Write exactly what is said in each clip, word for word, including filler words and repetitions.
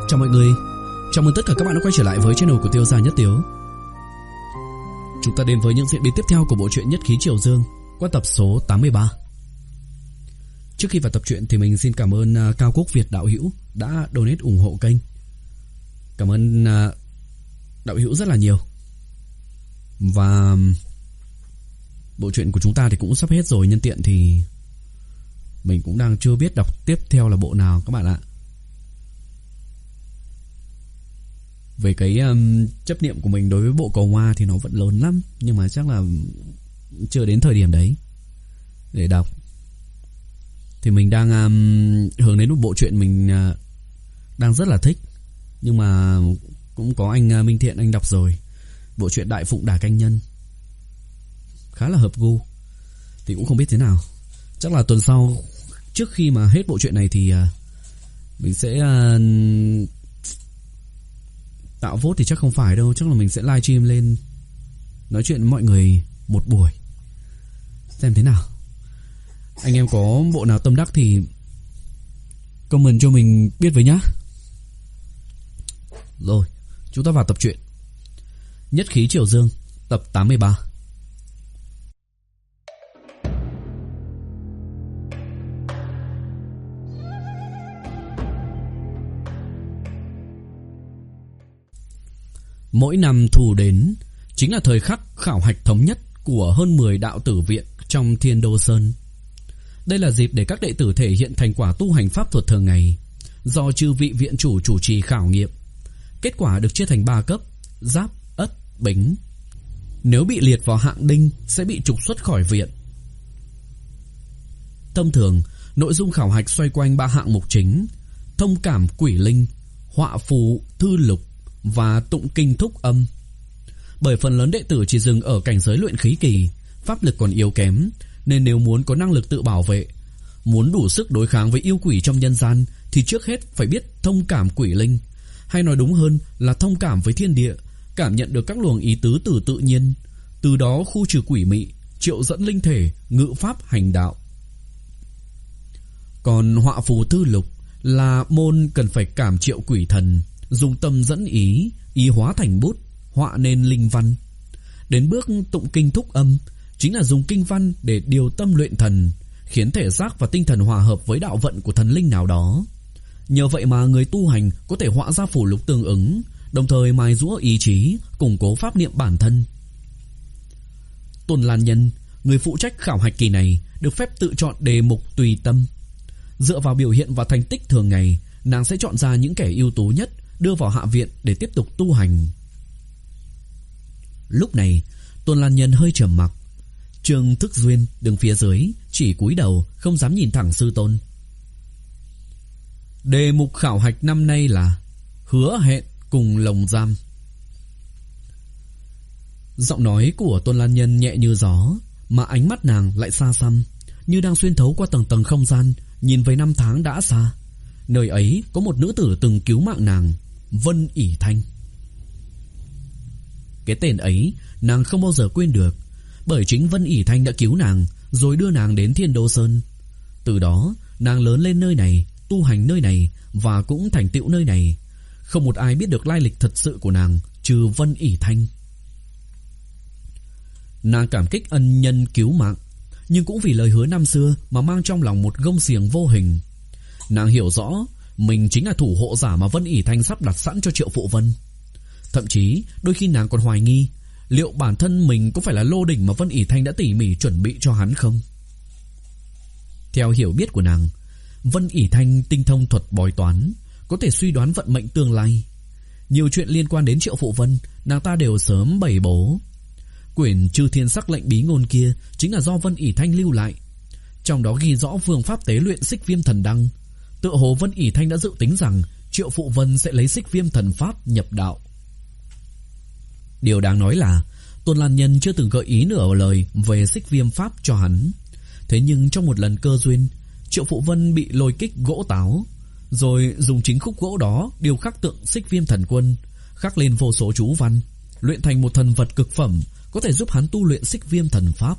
Chào mọi người, chào mừng tất cả các bạn đã quay trở lại với channel của Tiêu Gia Nhất Tiếu. Chúng ta đến với những diễn biến tiếp theo của bộ truyện Nhất Khí Triều Dương qua tập số tám mươi ba. Trước khi vào tập truyện thì mình xin cảm ơn uh, Cao Quốc Việt đạo hữu đã donate ủng hộ kênh. Cảm ơn uh, đạo hữu rất là nhiều. Và bộ truyện của chúng ta thì cũng sắp hết rồi, nhân tiện thì mình cũng đang chưa biết đọc tiếp theo là bộ nào các bạn ạ. Về cái um, chấp niệm của mình đối với bộ Cầu Hoa thì nó vẫn lớn lắm, nhưng mà chắc là chưa đến thời điểm đấy để đọc. Thì mình đang um, hướng đến một bộ truyện mình uh, đang rất là thích, nhưng mà cũng có anh uh, Minh Thiện anh đọc rồi. Bộ truyện Đại Phụng Đả Canh Nhân khá là hợp gu, thì cũng không biết thế nào. Chắc là tuần sau, trước khi mà hết bộ truyện này thì uh, mình sẽ uh, tạo vote thì chắc không phải đâu. Chắc là mình sẽ livestream lên nói chuyện với mọi người một buổi, xem thế nào. Anh em có bộ nào tâm đắc thì comment cho mình biết với nhá. Rồi, chúng ta vào tập truyện Nhất Khí Triều Dương tập tám mươi ba. Mỗi năm thu đến chính là thời khắc khảo hạch thống nhất của hơn mười đạo tử viện trong Thiên Đô Sơn. Đây là dịp để các đệ tử thể hiện thành quả tu hành pháp thuật thường ngày, do chư vị viện chủ chủ trì khảo nghiệm. Kết quả được chia thành ba cấp: Giáp, Ất, Bính. Nếu bị liệt vào hạng đinh sẽ bị trục xuất khỏi viện. Thông thường, nội dung khảo hạch xoay quanh ba hạng mục chính: thông cảm quỷ linh, họa phù thư lục và tụng kinh thúc âm. Bởi phần lớn đệ tử chỉ dừng ở cảnh giới luyện khí kỳ, pháp lực còn yếu kém, nên nếu muốn có năng lực tự bảo vệ, muốn đủ sức đối kháng với yêu quỷ trong nhân gian, thì trước hết phải biết thông cảm quỷ linh, hay nói đúng hơn là thông cảm với thiên địa, cảm nhận được các luồng ý tứ từ tự nhiên, từ đó khu trừ quỷ mị, triệu dẫn linh thể, ngự pháp hành đạo. Còn họa phù thư lục là môn cần phải cảm triệu quỷ thần, dùng tâm dẫn ý, ý hóa thành bút, họa nên linh văn. Đến bước tụng kinh thúc âm chính là dùng kinh văn để điều tâm luyện thần, khiến thể xác và tinh thần hòa hợp với đạo vận của thần linh nào đó. Nhờ vậy mà người tu hành có thể họa ra phù lục tương ứng, đồng thời mài giũa ý chí, củng cố pháp niệm bản thân. Tôn Lan Nhân, người phụ trách khảo hạch kỳ này, được phép tự chọn đề mục tùy tâm. Dựa vào biểu hiện và thành tích thường ngày, nàng sẽ chọn ra những kẻ ưu tú nhất, đưa vào hạ viện để tiếp tục tu hành. Lúc này, Tôn Lan Nhân hơi trầm mặc. Trương Thức Duyên đứng phía dưới, chỉ cúi đầu, không dám nhìn thẳng sư tôn. Đề mục khảo hạch năm nay là hứa hẹn cùng lồng giam. Giọng nói của Tôn Lan Nhân nhẹ như gió, mà ánh mắt nàng lại xa xăm, như đang xuyên thấu qua tầng tầng không gian, nhìn về năm tháng đã xa. Nơi ấy có một nữ tử từng cứu mạng nàng, Vân ỉ Thanh. Cái tên ấy nàng không bao giờ quên được, bởi chính Vân ỉ Thanh đã cứu nàng, rồi đưa nàng đến Thiên Đô Sơn. Từ đó nàng lớn lên nơi này, tu hành nơi này, và cũng thành tựu nơi này. Không một ai biết được lai lịch thật sự của nàng trừ Vân ỉ Thanh. Nàng cảm kích ân nhân cứu mạng, nhưng cũng vì lời hứa năm xưa mà mang trong lòng một gông xiềng vô hình. Nàng hiểu rõ mình chính là thủ hộ giả mà Vân ỉ Thanh sắp đặt sẵn cho Triệu Phụ Vân. Thậm chí đôi khi nàng còn hoài nghi liệu bản thân mình có phải là lô đỉnh mà Vân ỉ Thanh đã tỉ mỉ chuẩn bị cho hắn không. Theo hiểu biết của nàng, Vân ỉ Thanh tinh thông thuật bói toán, có thể suy đoán vận mệnh tương lai. Nhiều chuyện liên quan đến Triệu Phụ Vân nàng ta đều sớm bày bố. Quyển Chư Thiên Sắc Lệnh bí ngôn kia chính là do Vân ỉ Thanh lưu lại, trong đó ghi rõ phương pháp tế luyện Xích Viêm Thần Đăng. Tựa hồ Vân ỉ Thanh đã dự tính rằng Triệu Phụ Vân sẽ lấy Xích Viêm Thần Pháp nhập đạo. Điều đáng nói là Tôn Lan Nhân chưa từng gợi ý nửa lời về Xích Viêm Pháp cho hắn. Thế nhưng trong một lần cơ duyên, Triệu Phụ Vân bị lôi kích gỗ táo, rồi dùng chính khúc gỗ đó điêu khắc tượng Xích Viêm Thần Quân, khắc lên vô số chú văn, luyện thành một thần vật cực phẩm, có thể giúp hắn tu luyện Xích Viêm Thần Pháp.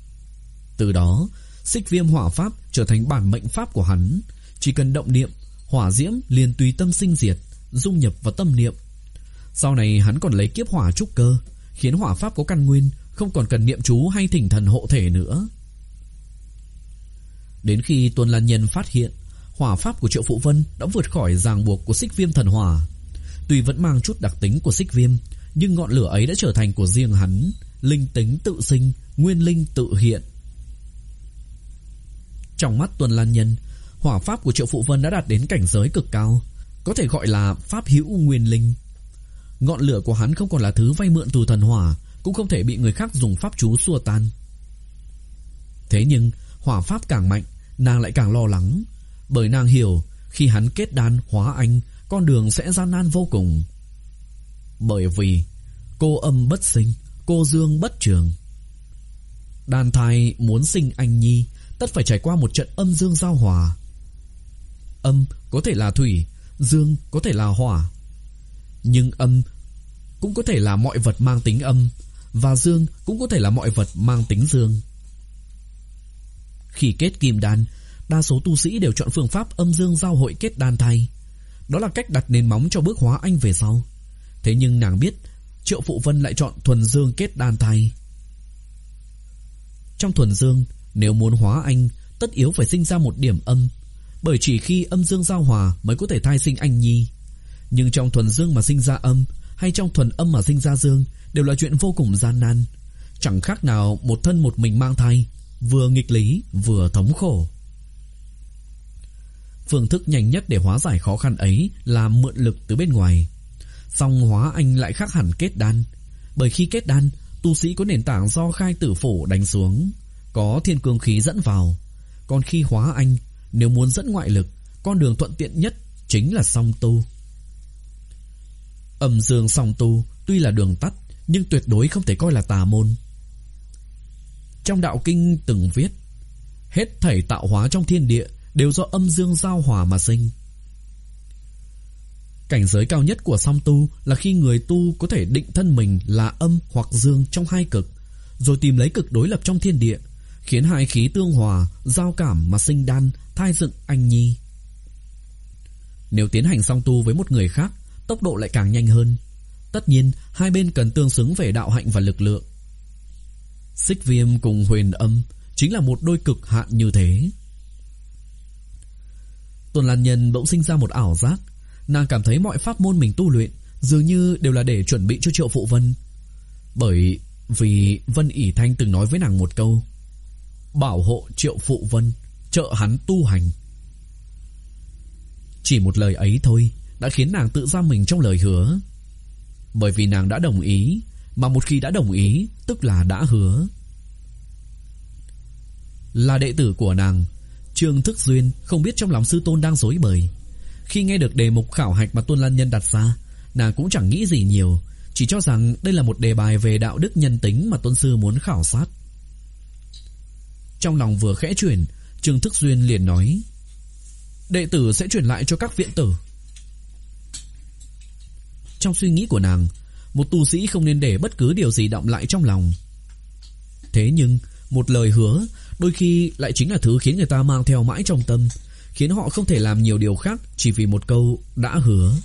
Từ đó, Xích Viêm Hỏa Pháp trở thành bản mệnh pháp của hắn, chỉ cần động niệm, hỏa diễm liền tùy tâm sinh diệt, dung nhập vào tâm niệm. Sau này hắn còn lấy kiếp hỏa trúc cơ, khiến hỏa pháp có căn nguyên, không còn cần niệm chú hay thỉnh thần hộ thể nữa. Đến khi Tuần Lan Nhân phát hiện hỏa pháp của Triệu Phụ Vân đã vượt khỏi ràng buộc của Xích Viêm thần hỏa, tuy vẫn mang chút đặc tính của Xích Viêm, nhưng ngọn lửa ấy đã trở thành của riêng hắn, linh tính tự sinh, nguyên linh tự hiện. Trong mắt Tuần Lan Nhân, hỏa pháp của Triệu Phụ Vân đã đạt đến cảnh giới cực cao, có thể gọi là pháp hữu nguyên linh. Ngọn lửa của hắn không còn là thứ vay mượn từ thần hỏa, cũng không thể bị người khác dùng pháp chú xua tan. Thế nhưng hỏa pháp càng mạnh, nàng lại càng lo lắng, bởi nàng hiểu khi hắn kết đan hóa anh, con đường sẽ gian nan vô cùng. Bởi vì cô âm bất sinh, cô dương bất trường. Đàn thai muốn sinh anh nhi, tất phải trải qua một trận âm dương giao hòa. Âm có thể là thủy, dương có thể là hỏa. Nhưng âm cũng có thể là mọi vật mang tính âm, và dương cũng có thể là mọi vật mang tính dương. Khi kết kim đan, đa số tu sĩ đều chọn phương pháp âm dương giao hội kết đan thai. Đó là cách đặt nền móng cho bước hóa anh về sau. Thế nhưng nàng biết Triệu Phụ Vân lại chọn thuần dương kết đan thai. Trong thuần dương, nếu muốn hóa anh, tất yếu phải sinh ra một điểm âm, bởi chỉ khi âm dương giao hòa mới có thể thai sinh anh nhi. Nhưng trong thuần dương mà sinh ra âm, hay trong thuần âm mà sinh ra dương, đều là chuyện vô cùng gian nan, chẳng khác nào một thân một mình mang thai, vừa nghịch lý vừa thống khổ. Phương thức nhanh nhất để hóa giải khó khăn ấy là mượn lực từ bên ngoài. Song hóa anh lại khác hẳn kết đan, bởi khi kết đan, tu sĩ có nền tảng do khai tử phủ đánh xuống, có thiên cương khí dẫn vào. Còn khi hóa anh, nếu muốn dẫn ngoại lực, con đường thuận tiện nhất chính là song tu. Âm dương song tu tuy là đường tắt, nhưng tuyệt đối không thể coi là tà môn. Trong đạo kinh từng viết, hết thảy tạo hóa trong thiên địa đều do âm dương giao hòa mà sinh. Cảnh giới cao nhất của song tu là khi người tu có thể định thân mình là âm hoặc dương trong hai cực, rồi tìm lấy cực đối lập trong thiên địa, khiến hai khí tương hòa, giao cảm mà sinh đan, thai dựng anh nhi. Nếu tiến hành song tu với một người khác, tốc độ lại càng nhanh hơn. Tất nhiên, hai bên cần tương xứng về đạo hạnh và lực lượng. Xích Viêm cùng Huyền Âm chính là một đôi cực hạn như thế. Tuần Lan Nhân bỗng sinh ra một ảo giác. Nàng cảm thấy mọi pháp môn mình tu luyện dường như đều là để chuẩn bị cho Triệu Phụ Vân. Bởi vì Vân ỷ Thanh từng nói với nàng một câu: bảo hộ Triệu Phụ Vân, trợ hắn tu hành. Chỉ một lời ấy thôi đã khiến nàng tự giam mình trong lời hứa. Bởi vì nàng đã đồng ý, mà một khi đã đồng ý tức là đã hứa. Là đệ tử của nàng, Trương Thức Duyên không biết trong lòng sư tôn đang rối bời. Khi nghe được đề mục khảo hạch mà Tuần Lan Nhân đặt ra, nàng cũng chẳng nghĩ gì nhiều, chỉ cho rằng đây là một đề bài về đạo đức nhân tính mà tôn sư muốn khảo sát. Trong lòng vừa khẽ chuyển, Trương Thức Duyên liền nói: đệ tử sẽ truyền lại cho các viện tử. Trong suy nghĩ của nàng, một tu sĩ không nên để bất cứ điều gì đọng lại trong lòng. Thế nhưng một lời hứa đôi khi lại chính là thứ khiến người ta mang theo mãi trong tâm, khiến họ không thể làm nhiều điều khác chỉ vì một câu đã hứa.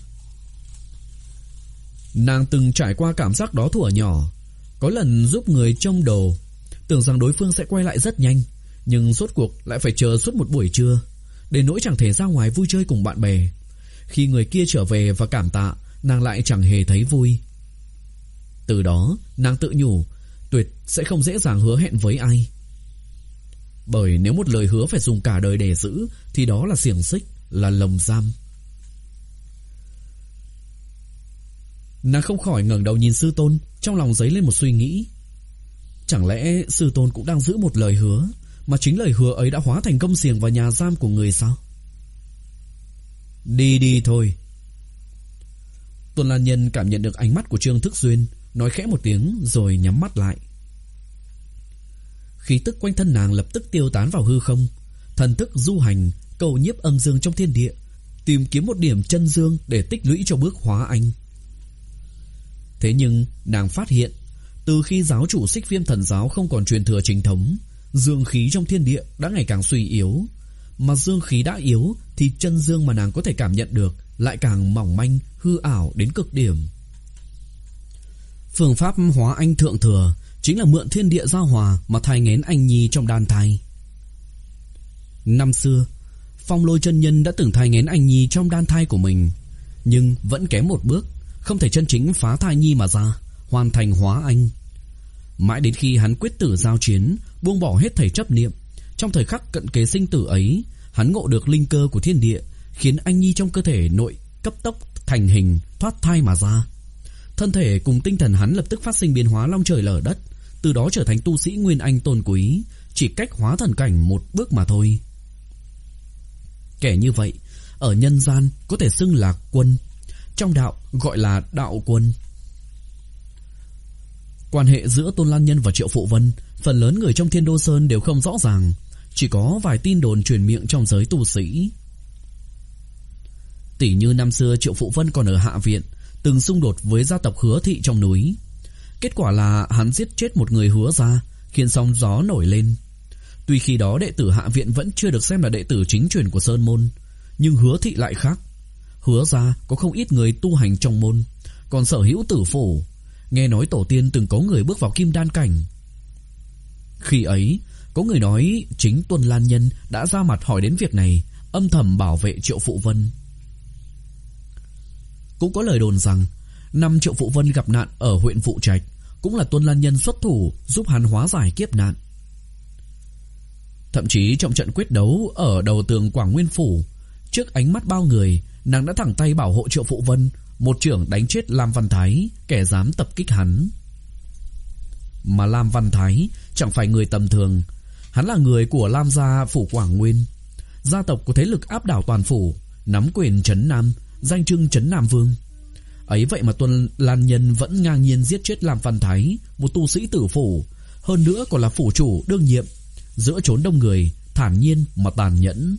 Nàng từng trải qua cảm giác đó thuở nhỏ. Có lần giúp người trông đồ, tưởng rằng đối phương sẽ quay lại rất nhanh, nhưng rốt cuộc lại phải chờ suốt một buổi trưa, đến nỗi chẳng thể ra ngoài vui chơi cùng bạn bè. Khi người kia trở về và cảm tạ, nàng lại chẳng hề thấy vui. Từ đó nàng tự nhủ tuyệt sẽ không dễ dàng hứa hẹn với ai. Bởi nếu một lời hứa phải dùng cả đời để giữ thì đó là xiềng xích, là lồng giam. Nàng không khỏi ngẩng đầu nhìn sư tôn, trong lòng dấy lên một suy nghĩ. Chẳng lẽ sư tôn cũng đang giữ một lời hứa, mà chính lời hứa ấy đã hóa thành công xiềng vào nhà giam của người sao? Đi đi thôi. Tuần Lan Nhân cảm nhận được ánh mắt của Trương Thức Duyên, nói khẽ một tiếng rồi nhắm mắt lại. Khí tức quanh thân nàng lập tức tiêu tán vào hư không, thần thức du hành, cầu nhiếp âm dương trong thiên địa, tìm kiếm một điểm chân dương để tích lũy cho bước hóa anh. Thế nhưng nàng phát hiện, từ khi giáo chủ Xích Viêm thần giáo không còn truyền thừa chính thống, dương khí trong thiên địa đã ngày càng suy yếu, mà dương khí đã yếu thì chân dương mà nàng có thể cảm nhận được lại càng mỏng manh, hư ảo đến cực điểm. Phương pháp hóa anh thượng thừa chính là mượn thiên địa giao hòa mà thai nghén anh nhi trong đan thai. Năm xưa, Phong Lôi chân nhân đã từng thai nghén anh nhi trong đan thai của mình, nhưng vẫn kém một bước, không thể chân chính phá thai nhi mà ra, hoàn thành hóa anh. Mãi đến khi hắn quyết tử giao chiến, buông bỏ hết thảy chấp niệm, trong thời khắc cận kề sinh tử ấy, hắn ngộ được linh cơ của thiên địa, khiến anh nhi trong cơ thể nội cấp tốc thành hình, thoát thai mà ra. Thân thể cùng tinh thần hắn lập tức phát sinh biến hóa long trời lở đất, từ đó trở thành tu sĩ nguyên anh tôn quý, chỉ cách hóa thần cảnh một bước mà thôi. Kẻ như vậy, ở nhân gian có thể xưng là quân, trong đạo gọi là đạo quân. Quan hệ giữa Tôn Lan Nhân và Triệu Phụ Vân, phần lớn người trong Thiên Đô Sơn đều không rõ ràng, chỉ có vài tin đồn truyền miệng trong giới tu sĩ. Tỷ như năm xưa Triệu Phụ Vân còn ở Hạ Viện, từng xung đột với gia tộc Hứa Thị trong núi. Kết quả là hắn giết chết một người Hứa gia, khiến sóng gió nổi lên. Tuy khi đó đệ tử Hạ Viện vẫn chưa được xem là đệ tử chính truyền của Sơn Môn, nhưng Hứa Thị lại khác. Hứa gia có không ít người tu hành trong môn, còn sở hữu tử phủ. Nghe nói tổ tiên từng có người bước vào kim đan cảnh. Khi ấy, có người nói chính Tuân Lan Nhân đã ra mặt hỏi đến việc này, âm thầm bảo vệ Triệu Phụ Vân. Cũng có lời đồn rằng năm Triệu Phụ Vân gặp nạn ở huyện Vụ Trạch, cũng là Tuân Lan Nhân xuất thủ giúp hắn hóa giải kiếp nạn. Thậm chí trong trận quyết đấu ở đầu tường Quảng Nguyên Phủ, trước ánh mắt bao người, nàng đã thẳng tay bảo hộ Triệu Phụ Vân, một chưởng đánh chết Lam Văn Thái, kẻ dám tập kích hắn. Mà Lam Văn Thái chẳng phải người tầm thường, hắn là người của Lam gia phủ Quảng Nguyên, gia tộc có thế lực áp đảo toàn phủ, nắm quyền trấn Nam, danh trưng trấn Nam Vương. Ấy vậy mà Tuân Lan Nhân vẫn ngang nhiên giết chết Lam Văn Thái, một tu sĩ tử phủ, hơn nữa còn là phủ chủ đương nhiệm, giữa chốn đông người, thản nhiên mà tàn nhẫn.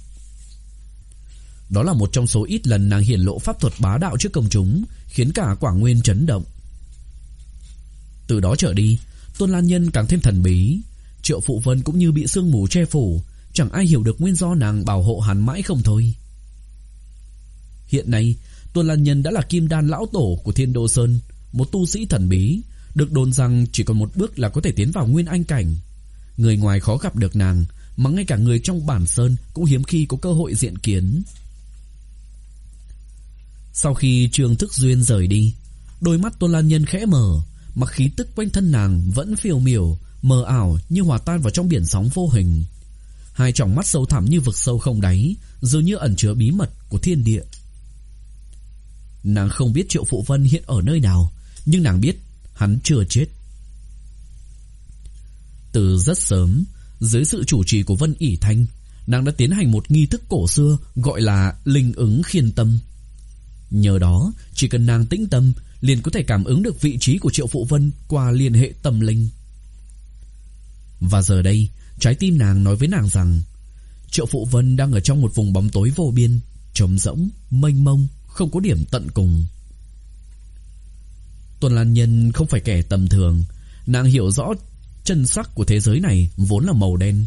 Đó là một trong số ít lần nàng hiển lộ pháp thuật bá đạo trước công chúng, khiến cả Quảng Nguyên chấn động. Từ đó trở đi, Tuân Lan Nhân càng thêm thần bí. Triệu Phụ Vân cũng như bị sương mù che phủ, chẳng ai hiểu được nguyên do nàng bảo hộ hắn mãi không thôi. Hiện nay, Tuân Lan Nhân đã là kim đan lão tổ của Thiên Đô Sơn, một tu sĩ thần bí, được đồn rằng chỉ còn một bước là có thể tiến vào nguyên anh cảnh. Người ngoài khó gặp được nàng, mà ngay cả người trong bản sơn cũng hiếm khi có cơ hội diện kiến. Sau khi Trương Thức Duyên rời đi, đôi mắt Tôn Lan Nhân khẽ mở, mà khí tức quanh thân nàng vẫn phiêu miểu, mờ ảo như hòa tan vào trong biển sóng vô hình. Hai tròng mắt sâu thẳm như vực sâu không đáy, dường như ẩn chứa bí mật của thiên địa. Nàng không biết Triệu Phụ Vân hiện ở nơi nào, nhưng nàng biết hắn chưa chết. Từ rất sớm, dưới sự chủ trì của Vân ỷ Thanh, nàng đã tiến hành một nghi thức cổ xưa gọi là linh ứng khiên tâm. Nhờ đó, chỉ cần nàng tĩnh tâm, liền có thể cảm ứng được vị trí của Triệu Phụ Vân qua liên hệ tâm linh. Và giờ đây, trái tim nàng nói với nàng rằng Triệu Phụ Vân đang ở trong một vùng bóng tối vô biên, trống rỗng, mênh mông, không có điểm tận cùng. Tuân Lan Nhân không phải kẻ tầm thường, nàng hiểu rõ chân sắc của thế giới này vốn là màu đen.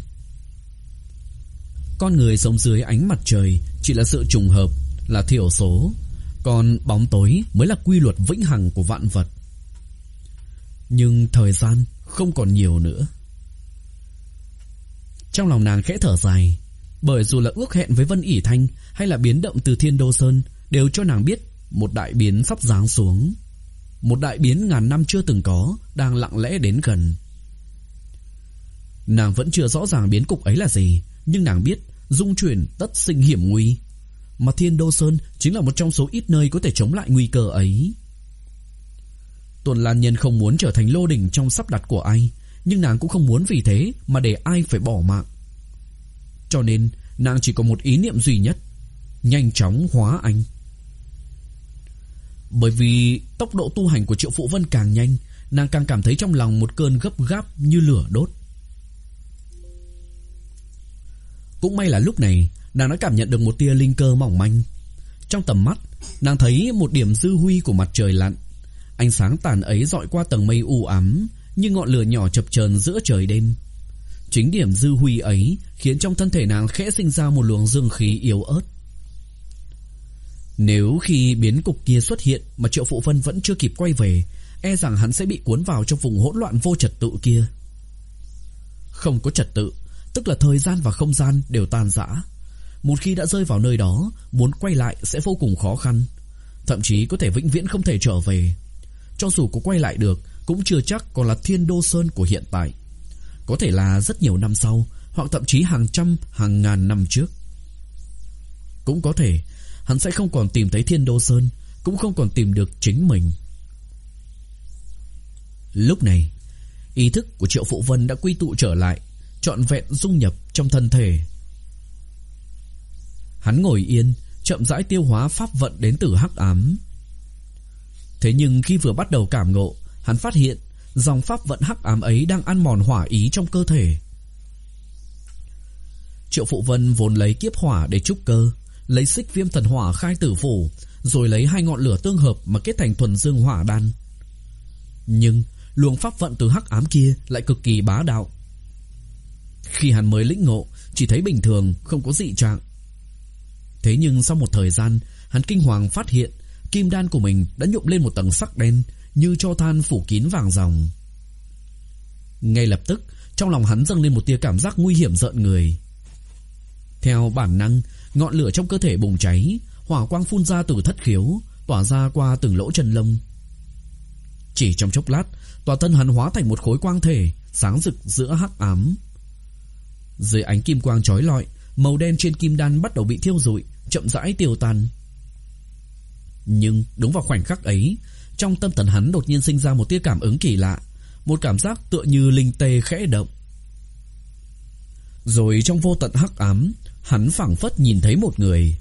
Con người sống dưới ánh mặt trời chỉ là sự trùng hợp, là thiểu số, còn bóng tối mới là quy luật vĩnh hằng của vạn vật. Nhưng thời gian không còn nhiều nữa. Trong lòng nàng khẽ thở dài, bởi dù là ước hẹn với Vân ỷ Thanh hay là biến động từ Thiên Đô Sơn, đều cho nàng biết một đại biến sắp giáng xuống. Một đại biến ngàn năm chưa từng có đang lặng lẽ đến gần. Nàng vẫn chưa rõ ràng biến cục ấy là gì, nhưng nàng biết dung chuyển tất sinh hiểm nguy, mà Thiên Đô Sơn chính là một trong số ít nơi có thể chống lại nguy cơ ấy. Tuân Lan Nhân không muốn trở thành lô đỉnh trong sắp đặt của ai, nhưng nàng cũng không muốn vì thế mà để ai phải bỏ mạng. Cho nên nàng chỉ có một ý niệm duy nhất: nhanh chóng hóa anh. Bởi vì tốc độ tu hành của Triệu Phụ Vân càng nhanh, nàng càng cảm thấy trong lòng một cơn gấp gáp như lửa đốt. Cũng may là lúc này nàng đã cảm nhận được một tia linh cơ mỏng manh. Trong tầm mắt, nàng thấy một điểm dư huy của mặt trời lặn. Ánh sáng tàn ấy dọi qua tầng mây u ám, như ngọn lửa nhỏ chập chờn giữa trời đêm. Chính điểm dư huy ấy khiến trong thân thể nàng khẽ sinh ra một luồng dương khí yếu ớt. Nếu khi biến cục kia xuất hiện mà Triệu Phụ Vân vẫn chưa kịp quay về, e rằng hắn sẽ bị cuốn vào trong vùng hỗn loạn vô trật tự kia. Không có trật tự, tức là thời gian và không gian đều tan rã. Một khi đã rơi vào nơi đó, muốn quay lại sẽ vô cùng khó khăn, thậm chí có thể vĩnh viễn không thể trở về. Cho dù có quay lại được, cũng chưa chắc còn là Thiên Đô Sơn của hiện tại. Có thể là rất nhiều năm sau, hoặc thậm chí hàng trăm, hàng ngàn năm trước. Cũng có thể hắn sẽ không còn tìm thấy Thiên Đô Sơn, cũng không còn tìm được chính mình. Lúc này, ý thức của Triệu Phụ Vân đã quy tụ trở lại, trọn vẹn dung nhập trong thân thể. Hắn ngồi yên, chậm rãi tiêu hóa pháp vận đến từ hắc ám. Thế nhưng khi vừa bắt đầu cảm ngộ, hắn phát hiện dòng pháp vận hắc ám ấy đang ăn mòn hỏa ý trong cơ thể. Triệu Phụ Vân vốn lấy kiếp hỏa để trúc cơ, lấy xích viêm thần hỏa khai tử phủ, rồi lấy hai ngọn lửa tương hợp mà kết thành thuần dương hỏa đan. Nhưng luồng pháp vận từ hắc ám kia lại cực kỳ bá đạo. Khi hắn mới lĩnh ngộ, chỉ thấy bình thường, không có dị trạng. Thế nhưng sau một thời gian, hắn kinh hoàng phát hiện kim đan của mình đã nhuộm lên một tầng sắc đen, như tro than phủ kín vàng ròng. Ngay lập tức, trong lòng hắn dâng lên một tia cảm giác nguy hiểm rợn người. Theo bản năng, ngọn lửa trong cơ thể bùng cháy, hỏa quang phun ra từ thất khiếu, tỏa ra qua từng lỗ chân lông. Chỉ trong chốc lát, toàn thân hắn hóa thành một khối quang thể, sáng rực giữa hắc ám. Dưới ánh kim quang chói lọi, màu đen trên kim đan bắt đầu bị thiêu rụi, chậm rãi tiêu tan. Nhưng đúng vào khoảnh khắc ấy, trong tâm thần hắn đột nhiên sinh ra một tia cảm ứng kỳ lạ, một cảm giác tựa như linh tê khẽ động. Rồi trong vô tận hắc ám, hắn phảng phất nhìn thấy một người.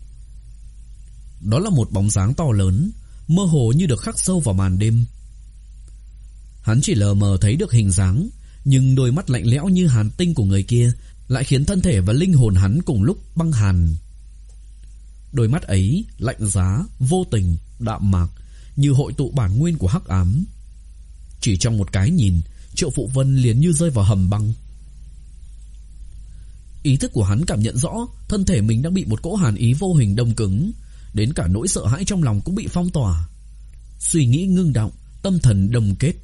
Đó là một bóng dáng to lớn, mơ hồ như được khắc sâu vào màn đêm. Hắn chỉ lờ mờ thấy được hình dáng, nhưng đôi mắt lạnh lẽo như hàn tinh của người kia lại khiến thân thể và linh hồn hắn cùng lúc băng hàn. Đôi mắt ấy lạnh giá, vô tình, đạm mạc, như hội tụ bản nguyên của hắc ám. Chỉ trong một cái nhìn, Triệu Phụ Vân liền như rơi vào hầm băng. Ý thức của hắn cảm nhận rõ thân thể mình đang bị một cỗ hàn ý vô hình đông cứng, đến cả nỗi sợ hãi trong lòng cũng bị phong tỏa. Suy nghĩ ngưng đọng, tâm thần đông kết.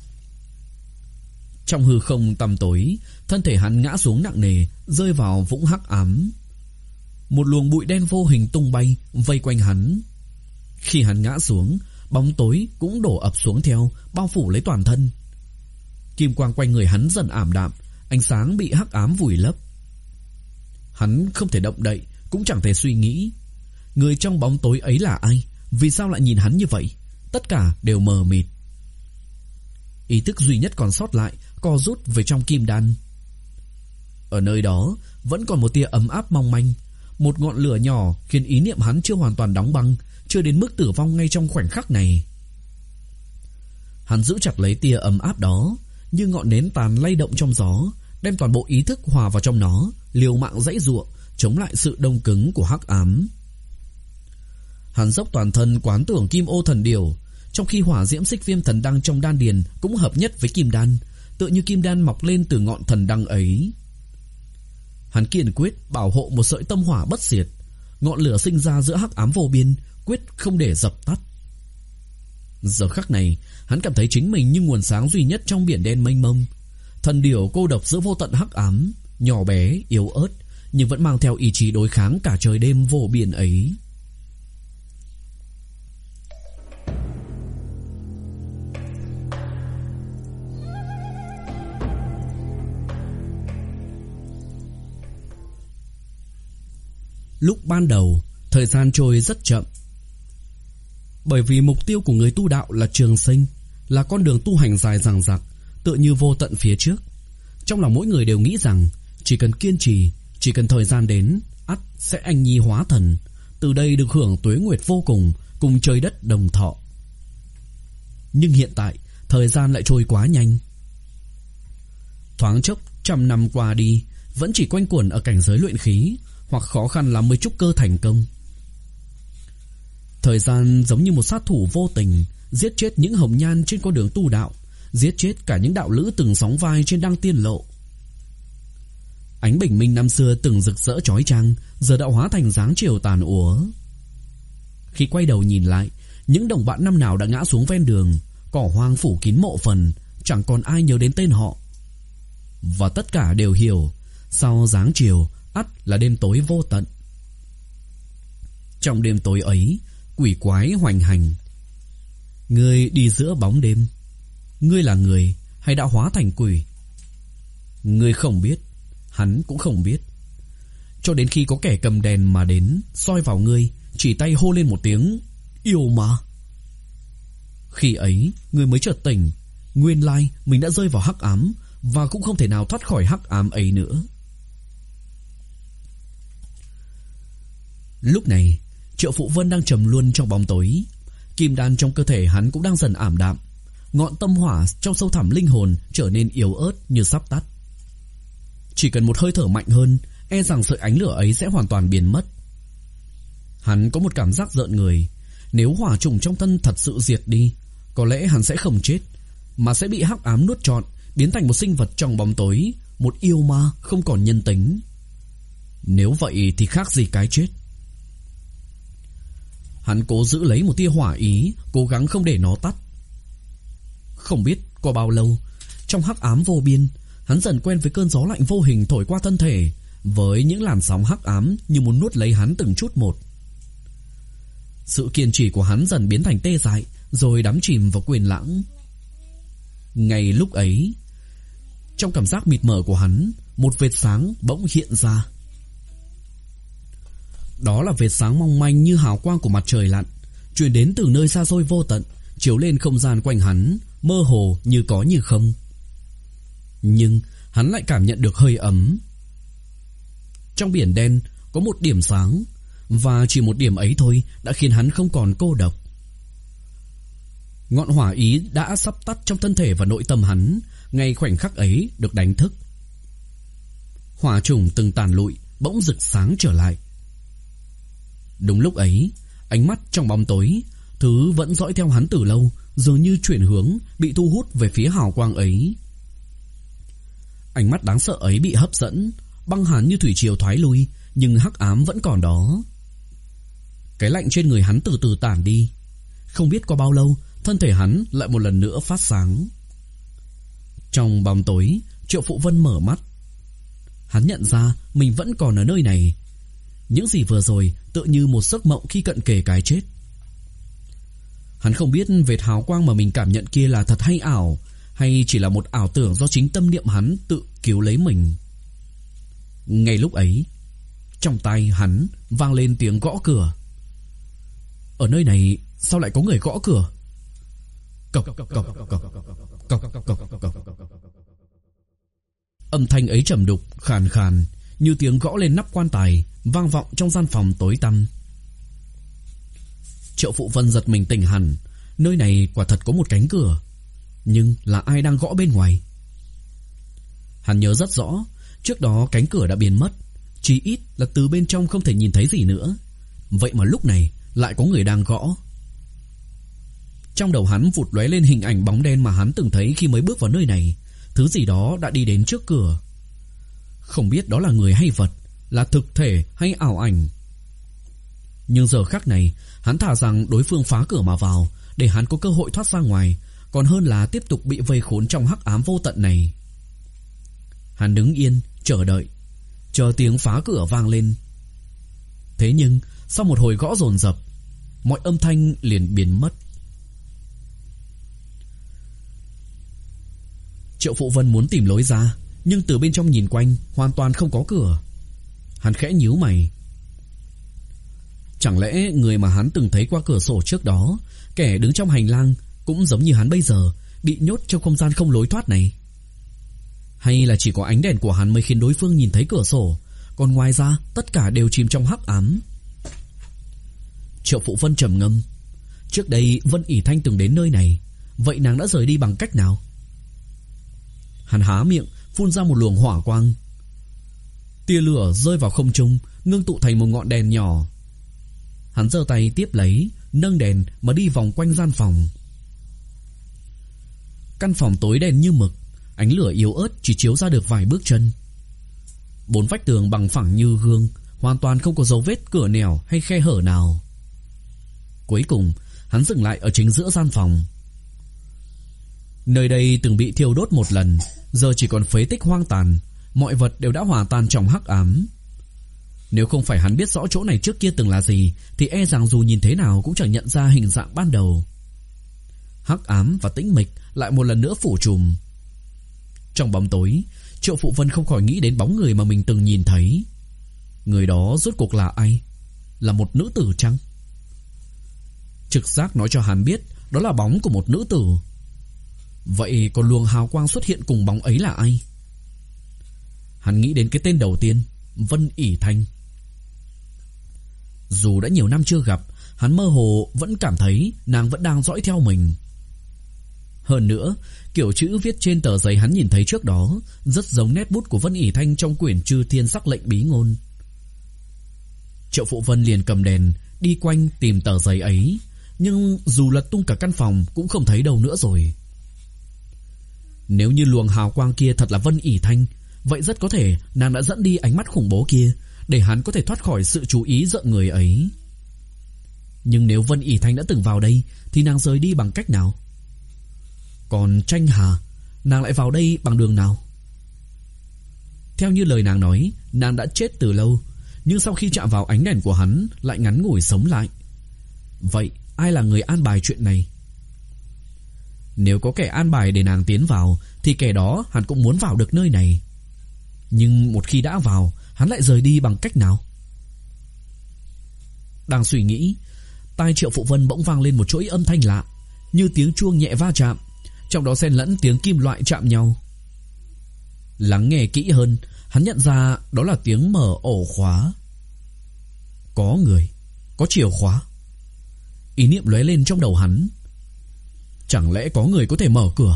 Trong hư không tăm tối, thân thể hắn ngã xuống nặng nề, rơi vào vũng hắc ám. Một luồng bụi đen vô hình tung bay, vây quanh hắn. Khi hắn ngã xuống, bóng tối cũng đổ ập xuống theo, bao phủ lấy toàn thân. Kim quang quanh người hắn dần ảm đạm, ánh sáng bị hắc ám vùi lấp. Hắn không thể động đậy, cũng chẳng thể suy nghĩ. Người trong bóng tối ấy là ai? Vì sao lại nhìn hắn như vậy? Tất cả đều mờ mịt. Ý thức duy nhất còn sót lại co rút về trong kim đan. Ở nơi đó vẫn còn một tia ấm áp mong manh, một ngọn lửa nhỏ khiến ý niệm hắn chưa hoàn toàn đóng băng, chưa đến mức tử vong ngay trong khoảnh khắc này. Hắn giữ chặt lấy tia ấm áp đó, như ngọn nến tàn lay động trong gió, đem toàn bộ ý thức hòa vào trong nó, liều mạng giãy giụa chống lại sự đông cứng của hắc ám. Hắn dốc toàn thân quán tưởng Kim Ô Thần Điểu, trong khi hỏa diễm xích viêm thần đăng trong đan điền cũng hợp nhất với kim đan, tựa như kim đan mọc lên từ ngọn thần đăng ấy. Hắn kiên quyết bảo hộ một sợi tâm hỏa bất diệt, ngọn lửa sinh ra giữa hắc ám vô biên, quyết không để dập tắt. Giờ khắc này, hắn cảm thấy chính mình như nguồn sáng duy nhất trong biển đen mênh mông. Thần điểu cô độc giữa vô tận hắc ám, nhỏ bé, yếu ớt, nhưng vẫn mang theo ý chí đối kháng cả trời đêm vô biên ấy. Lúc ban đầu, thời gian trôi rất chậm. Bởi vì mục tiêu của người tu đạo là trường sinh, là con đường tu hành dài dằng dặc, tựa như vô tận phía trước. Trong lòng mỗi người đều nghĩ rằng chỉ cần kiên trì, chỉ cần thời gian đến, ắt sẽ anh nhi hóa thần, từ đây được hưởng tuế nguyệt vô cùng, cùng trời đất đồng thọ. Nhưng hiện tại, thời gian lại trôi quá nhanh. Thoáng chốc trăm năm qua đi, vẫn chỉ quanh quẩn ở cảnh giới luyện khí, hoặc khó khăn lắm mới trúc cơ thành công. Thời gian giống như một sát thủ vô tình, giết chết những hồng nhan trên con đường tu đạo, giết chết cả những đạo lữ từng sóng vai trên đăng tiên lộ. Ánh bình minh năm xưa từng rực rỡ chói chang giờ đã hóa thành dáng chiều tàn úa. Khi quay đầu nhìn lại, những đồng bạn năm nào đã ngã xuống ven đường, cỏ hoang phủ kín mộ phần, chẳng còn ai nhớ đến tên họ. Và tất cả đều hiểu, sau dáng chiều ắt là đêm tối vô tận. Trong đêm tối ấy, quỷ quái hoành hành. Ngươi đi giữa bóng đêm, ngươi là người hay đã hóa thành quỷ? Ngươi không biết, hắn cũng không biết. Cho đến khi có kẻ cầm đèn mà đến, soi vào ngươi, chỉ tay hô lên một tiếng yêu ma. Khi ấy ngươi mới chợt tỉnh, nguyên lai mình đã rơi vào hắc ám, và cũng không thể nào thoát khỏi hắc ám ấy nữa. Lúc này Triệu Phụ Vân đang trầm luân trong bóng tối. Kim đan trong cơ thể hắn cũng đang dần ảm đạm. Ngọn tâm hỏa trong sâu thẳm linh hồn trở nên yếu ớt như sắp tắt. Chỉ cần một hơi thở mạnh hơn, e rằng sợi ánh lửa ấy sẽ hoàn toàn biến mất. Hắn có một cảm giác rợn người. Nếu hỏa trùng trong thân thật sự diệt đi, có lẽ hắn sẽ không chết, mà sẽ bị hắc ám nuốt trọn, biến thành một sinh vật trong bóng tối, một yêu ma không còn nhân tính. Nếu vậy thì khác gì cái chết. Hắn cố giữ lấy một tia hỏa ý, cố gắng không để nó tắt. Không biết qua bao lâu, trong hắc ám vô biên, hắn dần quen với cơn gió lạnh vô hình thổi qua thân thể, với những làn sóng hắc ám như muốn nuốt lấy hắn từng chút một. Sự kiên trì của hắn dần biến thành tê dại, rồi đắm chìm vào quên lãng. Ngay lúc ấy, trong cảm giác mịt mờ của hắn, một vệt sáng bỗng hiện ra. Đó là vệt sáng mong manh như hào quang của mặt trời lặn, truyền đến từ nơi xa xôi vô tận, chiếu lên không gian quanh hắn, mơ hồ như có như không. Nhưng hắn lại cảm nhận được hơi ấm. Trong biển đen có một điểm sáng, và chỉ một điểm ấy thôi đã khiến hắn không còn cô độc. Ngọn hỏa ý đã sắp tắt trong thân thể và nội tâm hắn, ngay khoảnh khắc ấy được đánh thức. Hỏa trùng từng tàn lụi bỗng rực sáng trở lại. Đúng lúc ấy, ánh mắt trong bóng tối, thứ vẫn dõi theo hắn từ lâu, dường như chuyển hướng, bị thu hút về phía hào quang ấy. Ánh mắt đáng sợ ấy bị hấp dẫn, băng hàn như thủy triều thoái lui, nhưng hắc ám vẫn còn đó. Cái lạnh trên người hắn từ từ tản đi. Không biết qua bao lâu, thân thể hắn lại một lần nữa phát sáng. Trong bóng tối, Triệu Phụ Vân mở mắt. Hắn nhận ra mình vẫn còn ở nơi này. Những gì vừa rồi tựa như một giấc mộng khi cận kề cái chết. Hắn không biết vệt hào quang mà mình cảm nhận kia là thật hay ảo, hay chỉ là một ảo tưởng do chính tâm niệm hắn tự cứu lấy mình. Ngay lúc ấy, trong tai hắn vang lên tiếng gõ cửa. Ở nơi này sao lại có người gõ cửa? Cộc cộc cộc cộc cộc cộc cộc cộc. Âm thanh ấy trầm đục, khàn khàn, như tiếng gõ lên nắp quan tài, vang vọng trong gian phòng tối tăm. Triệu Phụ Vân giật mình tỉnh hẳn. Nơi này quả thật có một cánh cửa, nhưng là ai đang gõ bên ngoài? Hắn nhớ rất rõ, trước đó cánh cửa đã biến mất, chỉ ít là từ bên trong không thể nhìn thấy gì nữa. Vậy mà lúc này lại có người đang gõ. Trong đầu hắn vụt lóe lên hình ảnh bóng đen mà hắn từng thấy khi mới bước vào nơi này. Thứ gì đó đã đi đến trước cửa. Không biết đó là người hay vật, là thực thể hay ảo ảnh. Nhưng giờ khắc này, hắn thà rằng đối phương phá cửa mà vào, để hắn có cơ hội thoát ra ngoài, còn hơn là tiếp tục bị vây khốn trong hắc ám vô tận này. Hắn đứng yên, chờ đợi, chờ tiếng phá cửa vang lên. Thế nhưng, sau một hồi gõ dồn dập, mọi âm thanh liền biến mất. Triệu Phụ Vân muốn tìm lối ra, nhưng từ bên trong nhìn quanh hoàn toàn không có cửa. Hắn khẽ nhíu mày. Chẳng lẽ người mà hắn từng thấy qua cửa sổ trước đó, kẻ đứng trong hành lang, cũng giống như hắn bây giờ, bị nhốt trong không gian không lối thoát này? Hay là chỉ có ánh đèn của hắn mới khiến đối phương nhìn thấy cửa sổ, còn ngoài ra tất cả đều chìm trong hắc ám? Triệu Phụ Vân trầm ngâm. Trước đây Vân ỉ Thanh từng đến nơi này, vậy nàng đã rời đi bằng cách nào? Hắn há miệng, phun ra một luồng hỏa quang. Tia lửa rơi vào không trung, ngưng tụ thành một ngọn đèn nhỏ. Hắn giơ tay tiếp lấy, nâng đèn mà đi vòng quanh gian phòng. Căn phòng tối đen như mực, ánh lửa yếu ớt chỉ chiếu ra được vài bước chân. Bốn vách tường bằng phẳng như gương, hoàn toàn không có dấu vết cửa nẻo hay khe hở nào. Cuối cùng, hắn dừng lại ở chính giữa gian phòng. Nơi đây từng bị thiêu đốt một lần, giờ chỉ còn phế tích hoang tàn, mọi vật đều đã hòa tan trong hắc ám. Nếu không phải hắn biết rõ chỗ này trước kia từng là gì, thì e rằng dù nhìn thế nào cũng chẳng nhận ra hình dạng ban đầu. Hắc ám và tĩnh mịch lại một lần nữa phủ trùm. Trong bóng tối, Triệu Phụ Vân không khỏi nghĩ đến bóng người mà mình từng nhìn thấy. Người đó rốt cuộc là ai? Là một nữ tử chăng? Trực giác nói cho hắn biết đó là bóng của một nữ tử. Vậy còn luồng hào quang xuất hiện cùng bóng ấy là ai? Hắn nghĩ đến cái tên đầu tiên, Vân ỉ Thanh. Dù đã nhiều năm chưa gặp, hắn mơ hồ vẫn cảm thấy nàng vẫn đang dõi theo mình. Hơn nữa, kiểu chữ viết trên tờ giấy hắn nhìn thấy trước đó rất giống nét bút của Vân ỉ Thanh trong quyển Chư Thiên Sắc Lệnh Bí Ngôn. Triệu Phụ Vân liền cầm đèn đi quanh tìm tờ giấy ấy, nhưng dù lật tung cả căn phòng cũng không thấy đâu nữa rồi. Nếu như luồng hào quang kia thật là Vân ỉ Thanh, vậy rất có thể nàng đã dẫn đi ánh mắt khủng bố kia, để hắn có thể thoát khỏi sự chú ý giận người ấy. Nhưng nếu Vân ỉ Thanh đã từng vào đây, thì nàng rời đi bằng cách nào? Còn Tranh Hà, nàng lại vào đây bằng đường nào? Theo như lời nàng nói, nàng đã chết từ lâu, nhưng sau khi chạm vào ánh đèn của hắn lại ngắn ngủi sống lại. Vậy ai là người an bài chuyện này? Nếu có kẻ an bài để nàng tiến vào, thì kẻ đó hắn cũng muốn vào được nơi này. Nhưng một khi đã vào, hắn lại rời đi bằng cách nào? Đang suy nghĩ, tai Triệu Phụ Vân bỗng vang lên một chuỗi âm thanh lạ, như tiếng chuông nhẹ va chạm, trong đó xen lẫn tiếng kim loại chạm nhau. Lắng nghe kỹ hơn, hắn nhận ra đó là tiếng mở ổ khóa. Có người, có chìa khóa. Ý niệm lóe lên trong đầu hắn. Chẳng lẽ có người có thể mở cửa?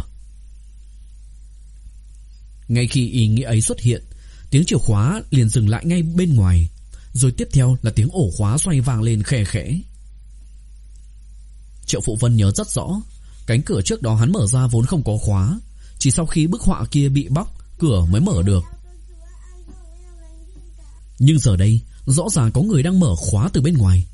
Ngay khi ý nghĩ ấy xuất hiện, tiếng chìa khóa liền dừng lại ngay bên ngoài, rồi tiếp theo là tiếng ổ khóa xoay vang lên khe khẽ. Triệu Phụ Vân nhớ rất rõ, cánh cửa trước đó hắn mở ra vốn không có khóa, chỉ sau khi bức họa kia bị bóc, cửa mới mở được. Nhưng giờ đây, rõ ràng có người đang mở khóa từ bên ngoài.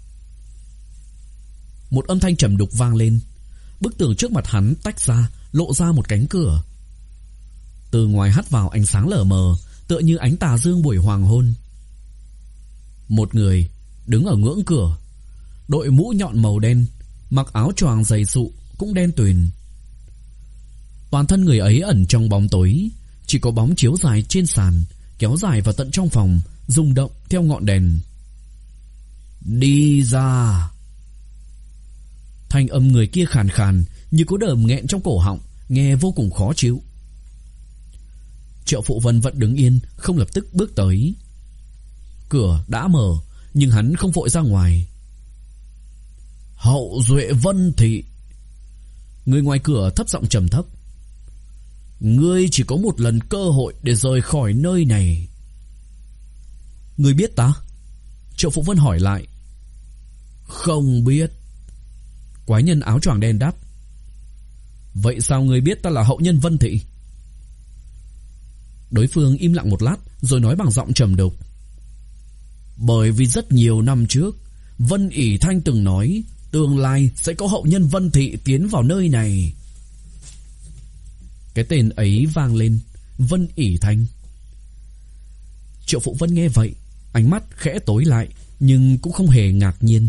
Một âm thanh trầm đục vang lên, bức tường trước mặt hắn tách ra, lộ ra một cánh cửa. Từ ngoài hắt vào ánh sáng lờ mờ, tựa như ánh tà dương buổi hoàng hôn. Một người đứng ở ngưỡng cửa, đội mũ nhọn màu đen, mặc áo choàng dày sụ cũng đen tuyền. Toàn thân người ấy ẩn trong bóng tối, chỉ có bóng chiếu dài trên sàn, kéo dài vào tận trong phòng, rung động theo ngọn đèn. Đi ra. Thanh âm người kia khàn khàn, như có đờm nghẹn trong cổ họng, nghe vô cùng khó chịu. Triệu Phụ Vân vẫn đứng yên, không lập tức bước tới. Cửa đã mở, nhưng hắn không vội ra ngoài. Hậu duệ Vân Thị. Người ngoài cửa thấp giọng trầm thấp. Ngươi chỉ có một lần cơ hội để rời khỏi nơi này. Ngươi biết ta? Triệu Phụ Vân hỏi lại. Không biết. Quái nhân áo choàng đen đáp. Vậy sao ngươi biết ta là hậu nhân Vân Thị? Đối phương im lặng một lát, rồi nói bằng giọng trầm đục. Bởi vì rất nhiều năm trước, Vân ỉ Thanh từng nói tương lai sẽ có hậu nhân Vân Thị tiến vào nơi này. Cái tên ấy vang lên, Vân ỉ Thanh. Triệu Phụ Vân nghe vậy, ánh mắt khẽ tối lại, nhưng cũng không hề ngạc nhiên.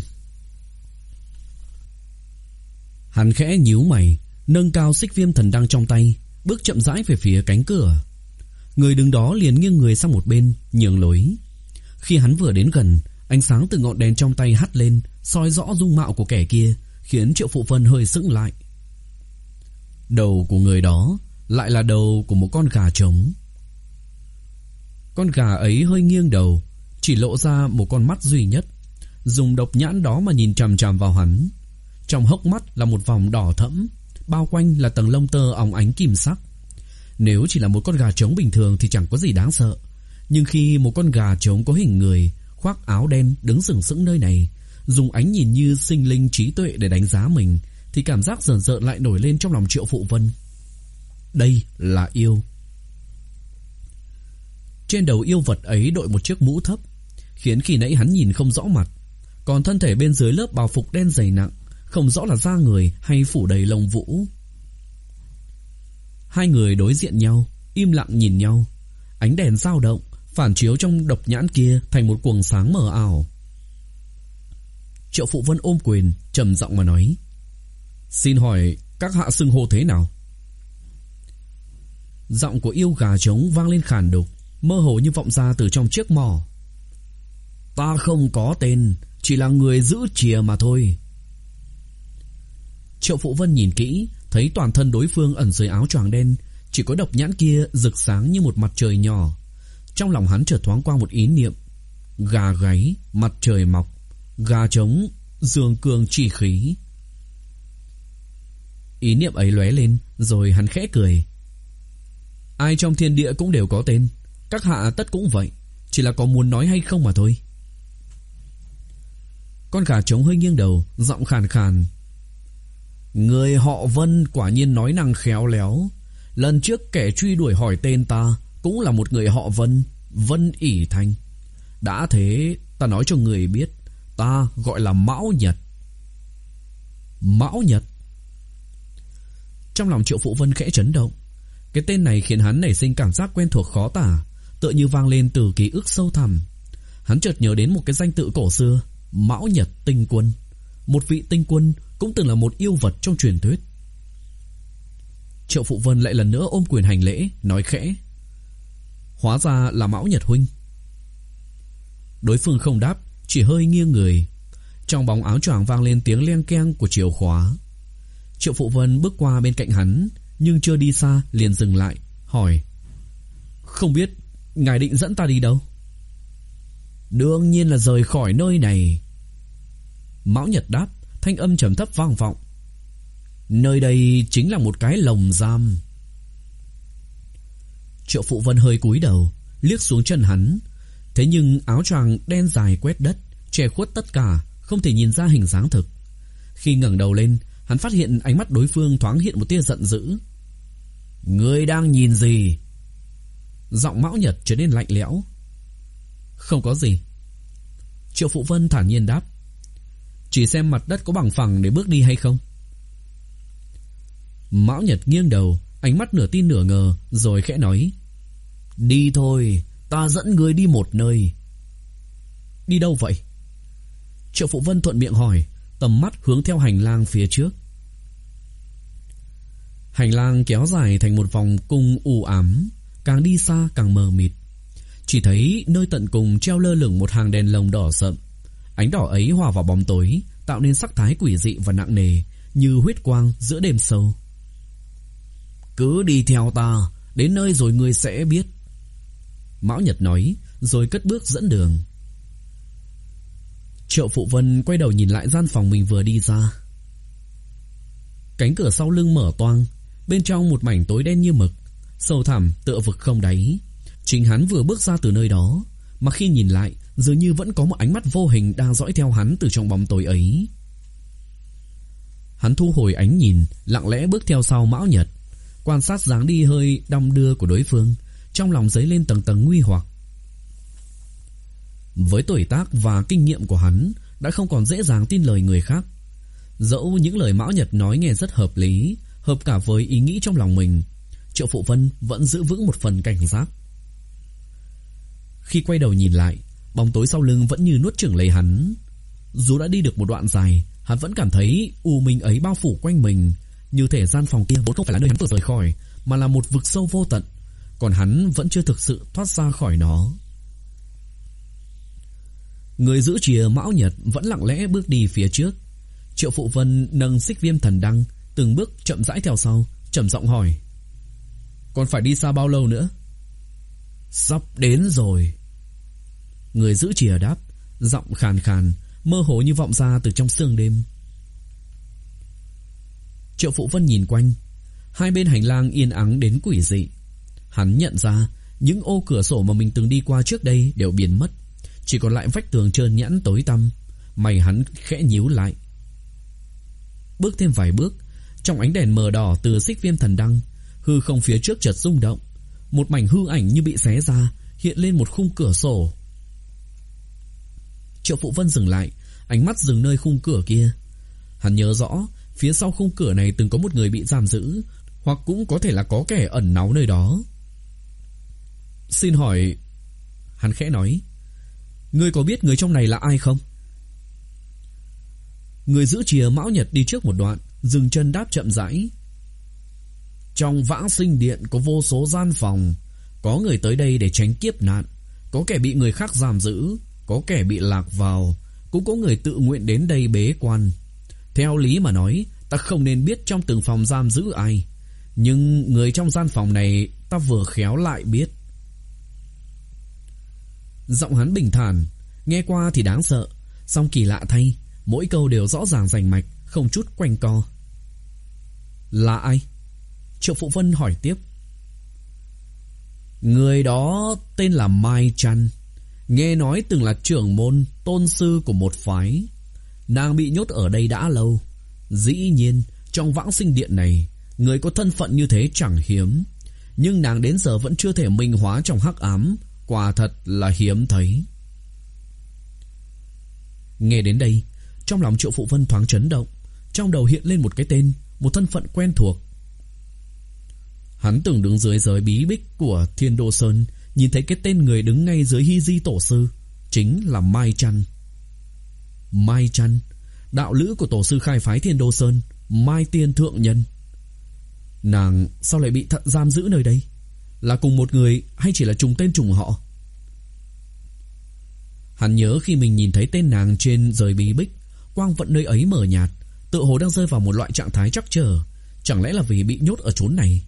Hắn khẽ nhíu mày, nâng cao xích viêm thần đăng trong tay, bước chậm rãi về phía cánh cửa. Người đứng đó liền nghiêng người sang một bên, nhường lối. Khi hắn vừa đến gần, ánh sáng từ ngọn đèn trong tay hắt lên, soi rõ dung mạo của kẻ kia, khiến Triệu Phụ Vân hơi sững lại. Đầu của người đó lại là đầu của một con gà trống. Con gà ấy hơi nghiêng đầu, chỉ lộ ra một con mắt duy nhất, dùng độc nhãn đó mà nhìn chằm chằm vào hắn. Trong hốc mắt là một vòng đỏ thẫm, bao quanh là tầng lông tơ óng ánh kim sắc. Nếu chỉ là một con gà trống bình thường thì chẳng có gì đáng sợ, nhưng khi một con gà trống có hình người, khoác áo đen đứng sừng sững nơi này, dùng ánh nhìn như sinh linh trí tuệ để đánh giá mình, thì cảm giác rờn rợn lại nổi lên trong lòng Triệu Phụ Vân. Đây là yêu. Trên đầu yêu vật ấy đội một chiếc mũ thấp, khiến khi nãy hắn nhìn không rõ mặt. Còn thân thể bên dưới lớp bào phục đen dày nặng, không rõ là da người hay phủ đầy lông vũ. Hai người đối diện nhau, im lặng nhìn nhau. Ánh đèn dao động, phản chiếu trong độc nhãn kia thành một quầng sáng mờ ảo. Triệu Phụ Vân ôm quyền, trầm giọng mà nói: "Xin hỏi các hạ xưng hô thế nào?" Giọng của yêu gà trống vang lên khàn đục, mơ hồ như vọng ra từ trong chiếc mỏ. "Ta không có tên, chỉ là người giữ chìa mà thôi." Triệu Phụ Vân nhìn kỹ, thấy toàn thân đối phương ẩn dưới áo choàng đen, chỉ có độc nhãn kia rực sáng như một mặt trời nhỏ. Trong lòng hắn chợt thoáng qua một ý niệm: gà gáy, mặt trời mọc, gà trống, dương cương chỉ khí. Ý niệm ấy lóe lên, rồi hắn khẽ cười: "Ai trong thiên địa cũng đều có tên, các hạ tất cũng vậy, chỉ là có muốn nói hay không mà thôi." Con gà trống hơi nghiêng đầu, giọng khàn khàn: "Người họ Vân quả nhiên nói năng khéo léo. Lần trước kẻ truy đuổi hỏi tên ta cũng là một người họ Vân, Vân ỷ Thanh. Đã thế, ta nói cho người biết, ta gọi là Mão Nhật." Mão Nhật? Trong lòng Triệu Phụ Vân khẽ chấn động. Cái tên này khiến hắn nảy sinh cảm giác quen thuộc khó tả, tựa như vang lên từ ký ức sâu thẳm. Hắn chợt nhớ đến một cái danh tự cổ xưa, Mão Nhật Tinh Quân. Một vị tinh quân cũng từng là một yêu vật trong truyền thuyết. Triệu Phụ Vân lại lần nữa ôm quyền hành lễ, nói khẽ: "Hóa ra là Mão Nhật huynh." Đối phương không đáp, chỉ hơi nghiêng người. Trong bóng áo choàng vang lên tiếng leng keng của chìa khóa. Triệu Phụ Vân bước qua bên cạnh hắn, nhưng chưa đi xa liền dừng lại, hỏi: "Không biết ngài định dẫn ta đi đâu?" "Đương nhiên là rời khỏi nơi này." Mão Nhật đáp, thanh âm trầm thấp vang vọng: "Nơi đây chính là một cái lồng giam." Triệu Phụ Vân hơi cúi đầu, liếc xuống chân hắn. Thế nhưng áo choàng đen dài quét đất, che khuất tất cả, không thể nhìn ra hình dáng thực. Khi ngẩng đầu lên, hắn phát hiện ánh mắt đối phương thoáng hiện một tia giận dữ. "Ngươi đang nhìn gì?" Giọng Mão Nhật trở nên lạnh lẽo. "Không có gì." Triệu Phụ Vân thản nhiên đáp: "Chỉ xem mặt đất có bằng phẳng để bước đi hay không." Mão Nhật nghiêng đầu, ánh mắt nửa tin nửa ngờ, rồi khẽ nói: "Đi thôi, ta dẫn ngươi đi một nơi." "Đi đâu vậy?" Triệu Phụ Vân thuận miệng hỏi, tầm mắt hướng theo hành lang phía trước. Hành lang kéo dài thành một vòng cung u ám, càng đi xa càng mờ mịt. Chỉ thấy nơi tận cùng treo lơ lửng một hàng đèn lồng đỏ sậm. Ánh đỏ ấy hòa vào bóng tối, tạo nên sắc thái quỷ dị và nặng nề, như huyết quang giữa đêm sâu. "Cứ đi theo ta, đến nơi rồi ngươi sẽ biết." Mão Nhật nói, rồi cất bước dẫn đường. Triệu Phụ Vân quay đầu nhìn lại gian phòng mình vừa đi ra. Cánh cửa sau lưng mở toang, bên trong một mảnh tối đen như mực, sâu thẳm tựa vực không đáy. Chính hắn vừa bước ra từ nơi đó, mà khi nhìn lại, dường như vẫn có một ánh mắt vô hình đang dõi theo hắn từ trong bóng tối ấy. Hắn thu hồi ánh nhìn, lặng lẽ bước theo sau Mão Nhật, quan sát dáng đi hơi đong đưa của đối phương, trong lòng dấy lên tầng tầng nguy hoặc. Với tuổi tác và kinh nghiệm của hắn, đã không còn dễ dàng tin lời người khác. Dẫu những lời Mão Nhật nói nghe rất hợp lý, hợp cả với ý nghĩ trong lòng mình, Triệu Phụ Vân vẫn giữ vững một phần cảnh giác. Khi quay đầu nhìn lại, bóng tối sau lưng vẫn như nuốt chửng lấy hắn. Dù đã đi được một đoạn dài, hắn vẫn cảm thấy u minh ấy bao phủ quanh mình, như thể gian phòng kia vốn không phải là nơi hắn vừa rời khỏi, mà là một vực sâu vô tận, còn hắn vẫn chưa thực sự thoát ra khỏi nó. Người giữ chìa Mão Nhật vẫn lặng lẽ bước đi phía trước. Triệu Phụ Vân nâng xích viêm thần đăng, từng bước chậm rãi theo sau, trầm giọng hỏi: "Còn phải đi xa bao lâu nữa?" "Sắp đến rồi." Người giữ chìa đáp, giọng khàn khàn, mơ hồ như vọng ra từ trong sương đêm. Triệu Phụ Vân nhìn quanh, hai bên hành lang yên ắng đến quỷ dị. Hắn nhận ra những ô cửa sổ mà mình từng đi qua trước đây đều biến mất, chỉ còn lại vách tường trơn nhẵn tối tăm. Mày hắn khẽ nhíu lại. Bước thêm vài bước, trong ánh đèn mờ đỏ từ xích viêm thần đăng, hư không phía trước chợt rung động. Một mảnh hư ảnh như bị xé ra, hiện lên một khung cửa sổ. Triệu Phụ Vân dừng lại, ánh mắt dừng nơi khung cửa kia. Hắn nhớ rõ, phía sau khung cửa này từng có một người bị giam giữ, hoặc cũng có thể là có kẻ ẩn náu nơi đó. Xin hỏi, hắn khẽ nói, ngươi có biết người trong này là ai không? Người giữ chìa Mão Nhật đi trước một đoạn, dừng chân đáp chậm rãi. Trong Vãng Sinh Điện có vô số gian phòng, có người tới đây để tránh kiếp nạn, có kẻ bị người khác giam giữ, có kẻ bị lạc vào, cũng có người tự nguyện đến đây bế quan. Theo lý mà nói, ta không nên biết trong từng phòng giam giữ ai, nhưng người trong gian phòng này ta vừa khéo lại biết. Giọng hắn bình thản, nghe qua thì đáng sợ, song kỳ lạ thay, mỗi câu đều rõ ràng rành mạch, không chút quanh co. Là ai? Triệu Phụ Vân hỏi tiếp. Người đó tên là Mai Trăn, nghe nói từng là trưởng môn, tôn sư của một phái. Nàng bị nhốt ở đây đã lâu. Dĩ nhiên, trong Vãng Sinh Điện này, người có thân phận như thế chẳng hiếm, nhưng nàng đến giờ vẫn chưa thể minh hóa trong hắc ám, quả thật là hiếm thấy. Nghe đến đây, trong lòng Triệu Phụ Vân thoáng chấn động, trong đầu hiện lên một cái tên, một thân phận quen thuộc. Hắn từng đứng dưới giới bí bích của Thiên Đô Sơn, nhìn thấy cái tên người đứng ngay dưới Hy Di Tổ Sư, chính là Mai Trăn. Mai Trăn, đạo lữ của tổ sư khai phái Thiên Đô Sơn, Mai Tiên Thượng Nhân. Nàng sao lại bị thận giam giữ nơi đây? Là cùng một người hay chỉ là trùng tên trùng họ? Hắn nhớ khi mình nhìn thấy tên nàng trên giới bí bích, quang vận nơi ấy mờ nhạt, tựa hồ đang rơi vào một loại trạng thái trắc trở. Chẳng lẽ là vì bị nhốt ở chốn này?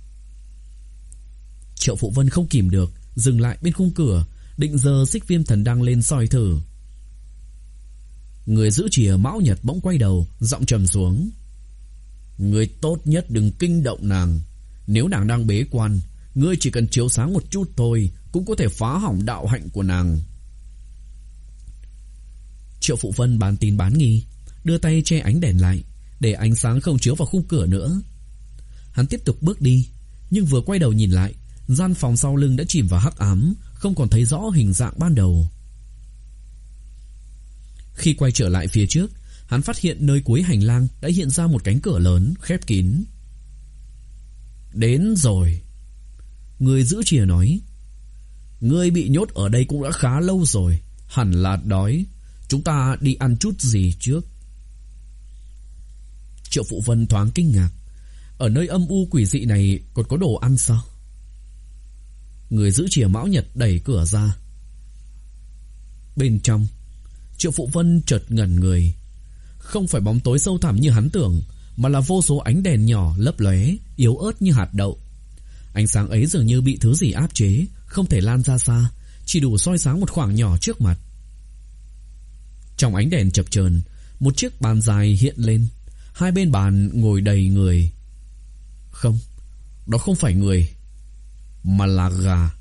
Triệu Phụ Vân không kìm được, dừng lại bên khung cửa, định giơ xích viêm thần đăng lên soi thử. Người giữ chìa Mão Nhật bỗng quay đầu, giọng trầm xuống. Ngươi tốt nhất đừng kinh động nàng. Nếu nàng đang bế quan, ngươi chỉ cần chiếu sáng một chút thôi cũng có thể phá hỏng đạo hạnh của nàng. Triệu Phụ Vân bán tin bán nghi, đưa tay che ánh đèn lại, để ánh sáng không chiếu vào khung cửa nữa. Hắn tiếp tục bước đi, nhưng vừa quay đầu nhìn lại, gian phòng sau lưng đã chìm vào hắc ám, không còn thấy rõ hình dạng ban đầu. Khi quay trở lại phía trước, hắn phát hiện nơi cuối hành lang đã hiện ra một cánh cửa lớn, khép kín. Đến rồi. Người giữ chìa nói. Ngươi bị nhốt ở đây cũng đã khá lâu rồi, hẳn là đói. Chúng ta đi ăn chút gì trước? Triệu Phụ Vân thoáng kinh ngạc. Ở nơi âm u quỷ dị này còn có đồ ăn sao? Người giữ chìa Mão Nhật đẩy cửa ra. Bên trong, Triệu Phụ Vân chợt ngẩn người. Không phải bóng tối sâu thẳm như hắn tưởng, mà là vô số ánh đèn nhỏ lấp lóe, yếu ớt như hạt đậu. Ánh sáng ấy dường như bị thứ gì áp chế, không thể lan ra xa, chỉ đủ soi sáng một khoảng nhỏ trước mặt. Trong ánh đèn chập chờn, một chiếc bàn dài hiện lên. Hai bên bàn ngồi đầy người. Không, đó không phải người, mà là gà.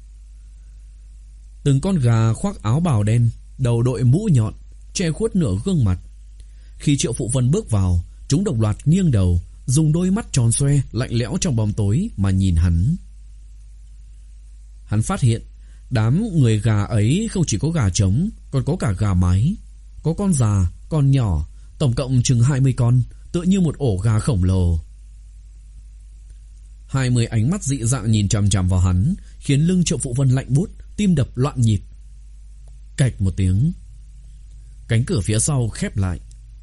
Từng con gà khoác áo bào đen, đầu đội mũ nhọn, che khuất nửa gương mặt. Khi Triệu Phụ Vân bước vào, chúng đồng loạt nghiêng đầu, dùng đôi mắt tròn xoe lạnh lẽo trong bóng tối mà nhìn hắn. Hắn phát hiện đám người gà ấy không chỉ có gà trống, còn có cả gà mái. Có con già, con nhỏ, tổng cộng chừng hai mươi con, tựa như một ổ gà khổng lồ. Hai mươi ánh mắt dị dạng nhìn chằm chằm vào hắn, khiến lưng Triệu Phụ Vân lạnh buốt, tim đập loạn nhịp. Cạch một tiếng, cánh cửa phía sau khép lại.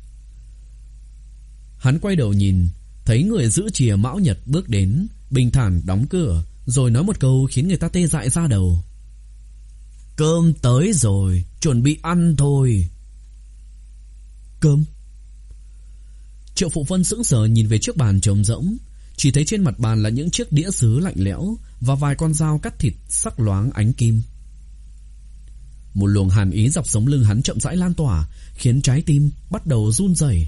Hắn quay đầu nhìn, thấy người giữ chìa Mão Nhật bước đến, bình thản đóng cửa, rồi nói một câu khiến người ta tê dại ra đầu. Cơm tới rồi, chuẩn bị ăn thôi. Cơm? Triệu Phụ Vân sững sờ nhìn về chiếc bàn trống rỗng, chỉ thấy trên mặt bàn là những chiếc đĩa sứ lạnh lẽo và vài con dao cắt thịt sắc loáng ánh kim. Một luồng hàn ý dọc sống lưng hắn chậm rãi lan tỏa, khiến trái tim bắt đầu run rẩy.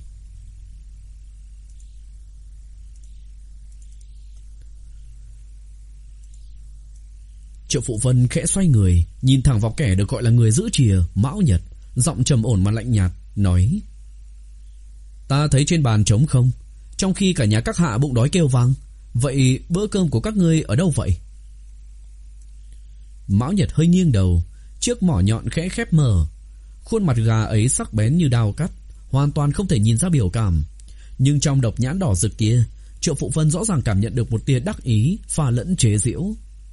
Triệu Phụ Vân khẽ xoay người, nhìn thẳng vào kẻ được gọi là người giữ chìa Mão Nhật, giọng trầm ổn mà lạnh nhạt nói: Ta thấy trên bàn trống không, trong khi cả nhà các hạ bụng đói kêu vang. Vậy bữa cơm của các ngươi ở đâu vậy? Mão Nhật hơi nghiêng đầu, chiếc mỏ nhọn khẽ khép mở. Khuôn mặt gà ấy sắc bén như đao cắt, hoàn toàn không thể nhìn ra biểu cảm. Nhưng trong độc nhãn đỏ rực kia, Triệu Phụ Vân rõ ràng cảm nhận được một tia đắc ý pha lẫn chế giễu.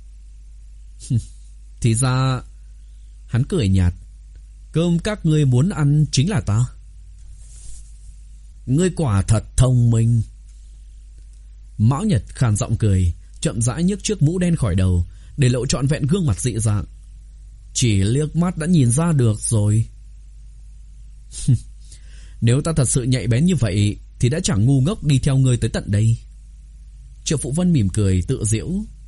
Thì ra... Hắn cười nhạt. Cơm các ngươi muốn ăn chính là ta. Ngươi quả thật thông minh. Mão Nhật khàn giọng cười, chậm rãi nhấc chiếc mũ đen khỏi đầu, để lộ trọn vẹn gương mặt dị dạng. Chỉ liếc mắt đã nhìn ra được rồi. Nếu ta thật sự nhạy bén như vậy thì đã chẳng ngu ngốc đi theo ngươi tới tận đây. Triệu Phụ Vân mỉm cười tự giễu.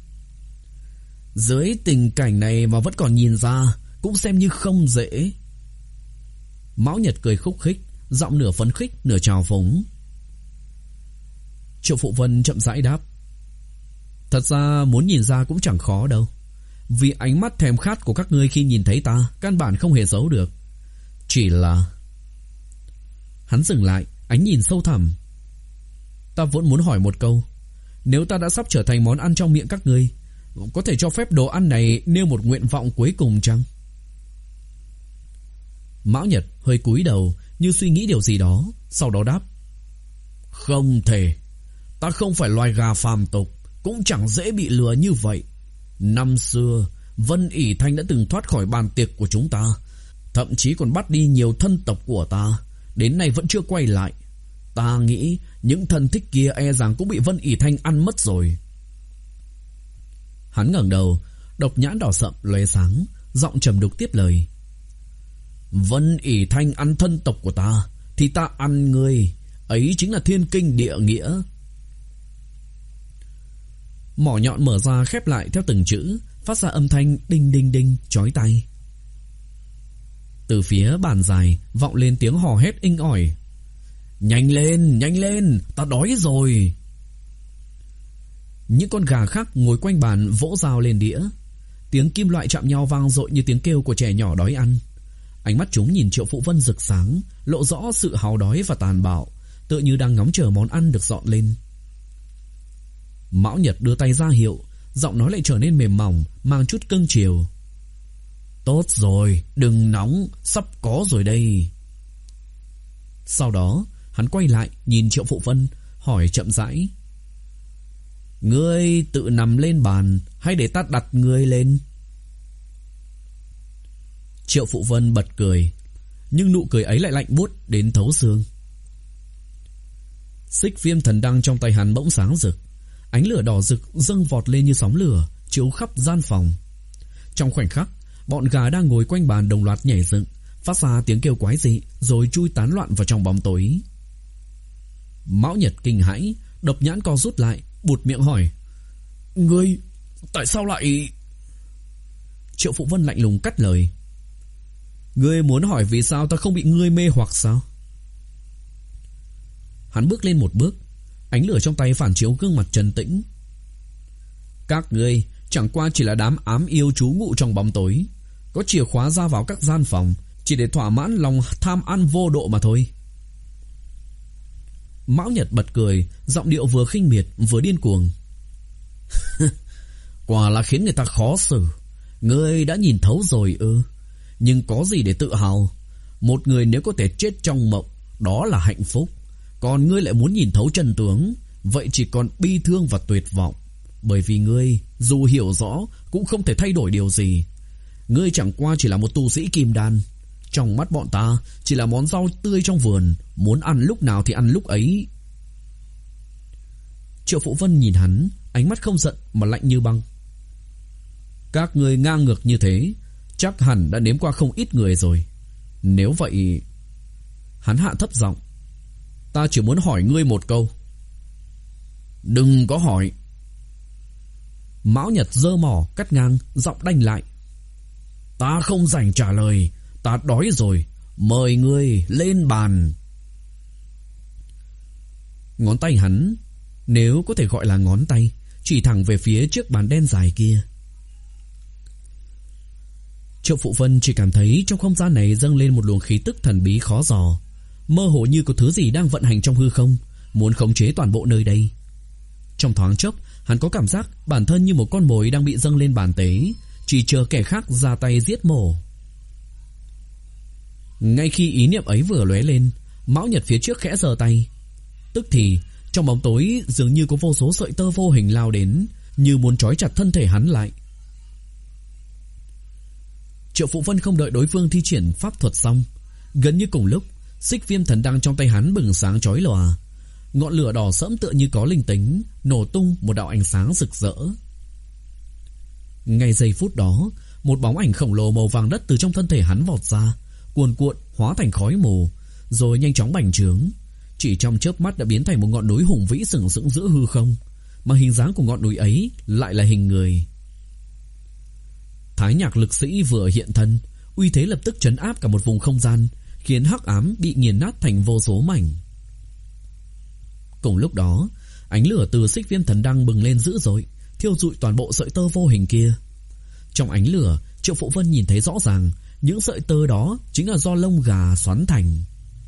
Dưới tình cảnh này mà vẫn còn nhìn ra cũng xem như không dễ. Mão Nhật cười khúc khích, giọng nửa phấn khích nửa trào phúng. Triệu Phụ Vân chậm rãi đáp. Thật ra muốn nhìn ra cũng chẳng khó đâu, vì ánh mắt thèm khát của các ngươi khi nhìn thấy ta căn bản không hề giấu được. Chỉ là... Hắn dừng lại, ánh nhìn sâu thẳm. Ta vẫn muốn hỏi một câu. Nếu ta đã sắp trở thành món ăn trong miệng các ngươi, có thể cho phép đồ ăn này nêu một nguyện vọng cuối cùng chăng? Mão Nhật hơi cúi đầu như suy nghĩ điều gì đó, sau đó đáp. Không thể. Ta không phải loài gà phàm tục, cũng chẳng dễ bị lừa như vậy. Năm xưa Vân ỷ Thanh đã từng thoát khỏi bàn tiệc của chúng ta, thậm chí còn bắt đi nhiều thân tộc của ta, đến nay vẫn chưa quay lại. Ta nghĩ những thân thích kia e rằng cũng bị Vân ỷ Thanh ăn mất rồi. Hắn ngẩng đầu, độc nhãn đỏ sậm lóe sáng, giọng trầm đục tiếp lời. Vân ỷ Thanh ăn thân tộc của ta, thì ta ăn ngươi. Ấy chính là thiên kinh địa nghĩa. Mỏ nhọn mở ra khép lại theo từng chữ, phát ra âm thanh đinh đinh đinh chói tai. Từ phía bàn dài vọng lên tiếng hò hét inh ỏi. Nhanh lên, nhanh lên, ta đói rồi. Những con gà khác ngồi quanh bàn vỗ dao lên đĩa. Tiếng kim loại chạm nhau vang dội như tiếng kêu của trẻ nhỏ đói ăn. Ánh mắt chúng nhìn Triệu Phụ Vân rực sáng, lộ rõ sự háo đói và tàn bạo, tựa như đang ngóng chờ món ăn được dọn lên. Mão Nhật đưa tay ra hiệu, giọng nói lại trở nên mềm mỏng, mang chút cưng chiều. Tốt rồi, đừng nóng, sắp có rồi đây. Sau đó hắn quay lại nhìn Triệu Phụ Vân, hỏi chậm rãi. Ngươi tự nằm lên bàn hay để ta đặt ngươi lên? Triệu Phụ Vân bật cười, nhưng nụ cười ấy lại lạnh buốt đến thấu xương. Xích viêm thần đăng trong tay hắn bỗng sáng rực, ánh lửa đỏ rực dâng vọt lên như sóng lửa, chiếu khắp gian phòng. Trong khoảnh khắc, bọn gà đang ngồi quanh bàn đồng loạt nhảy dựng, phát ra tiếng kêu quái dị, rồi chui tán loạn vào trong bóng tối. Mão Nhật kinh hãi, độc nhãn co rút lại, buột miệng hỏi. Ngươi, tại sao lại... Triệu Phụ Vân lạnh lùng cắt lời. Ngươi muốn hỏi vì sao ta không bị ngươi mê hoặc sao? Hắn bước lên một bước, ánh lửa trong tay phản chiếu gương mặt trấn tĩnh. Các ngươi chẳng qua chỉ là đám ám yêu trú ngụ trong bóng tối, có chìa khóa ra vào các gian phòng chỉ để thỏa mãn lòng tham ăn vô độ mà thôi. Mão Nhật bật cười, giọng điệu vừa khinh miệt vừa điên cuồng. Quả là khiến người ta khó xử. Ngươi đã nhìn thấu rồi ư? Nhưng có gì để tự hào? Một người nếu có thể chết trong mộng, đó là hạnh phúc. Còn ngươi lại muốn nhìn thấu chân tướng, vậy chỉ còn bi thương và tuyệt vọng. Bởi vì ngươi dù hiểu rõ cũng không thể thay đổi điều gì. Ngươi chẳng qua chỉ là một tu sĩ kim đan, trong mắt bọn ta chỉ là món rau tươi trong vườn, muốn ăn lúc nào thì ăn lúc ấy. Triệu Phụ Vân nhìn hắn, ánh mắt không giận mà lạnh như băng. Các ngươi ngang ngược như thế, chắc hẳn đã nếm qua không ít người rồi. Nếu vậy... Hắn hạ thấp giọng. Ta chỉ muốn hỏi ngươi một câu. Đừng có hỏi. Mão Nhật giơ mỏ cắt ngang, giọng đanh lại. Ta không rảnh trả lời, ta đói rồi, mời ngươi lên bàn. Ngón tay hắn, nếu có thể gọi là ngón tay, chỉ thẳng về phía chiếc bàn đen dài kia. Triệu Phụ Vân chỉ cảm thấy trong không gian này dâng lên một luồng khí tức thần bí khó dò, mơ hồ như có thứ gì đang vận hành trong hư không, muốn khống chế toàn bộ nơi đây. Trong thoáng chốc, hắn có cảm giác bản thân như một con mồi đang bị dâng lên bàn tế, chỉ chờ kẻ khác ra tay giết mổ. Ngay khi ý niệm ấy vừa lóe lên, Mão Nhật phía trước khẽ giơ tay. Tức thì trong bóng tối dường như có vô số sợi tơ vô hình lao đến, như muốn trói chặt thân thể hắn lại. Triệu Phụ Vân không đợi đối phương thi triển pháp thuật xong, gần như cùng lúc, xích viêm thần đăng trong tay hắn bừng sáng chói lòa. Ngọn lửa đỏ sẫm tựa như có linh tính, nổ tung một đạo ánh sáng rực rỡ. Ngay giây phút đó, một bóng ảnh khổng lồ màu vàng đất từ trong thân thể hắn vọt ra, cuồn cuộn hóa thành khói mù, rồi nhanh chóng bành trướng. Chỉ trong chớp mắt đã biến thành một ngọn núi hùng vĩ sừng sững giữa hư không, mà hình dáng của ngọn núi ấy lại là hình người. Thái Nhạc lực sĩ vừa hiện thân, uy thế lập tức trấn áp cả một vùng không gian, khiến hắc ám bị nghiền nát thành vô số mảnh. Cùng lúc đó, ánh lửa từ xích viêm thần đăng bừng lên dữ dội, thiêu rụi toàn bộ sợi tơ vô hình kia. Trong ánh lửa, Triệu Phụ Vân nhìn thấy rõ ràng, những sợi tơ đó chính là do lông gà xoắn thành.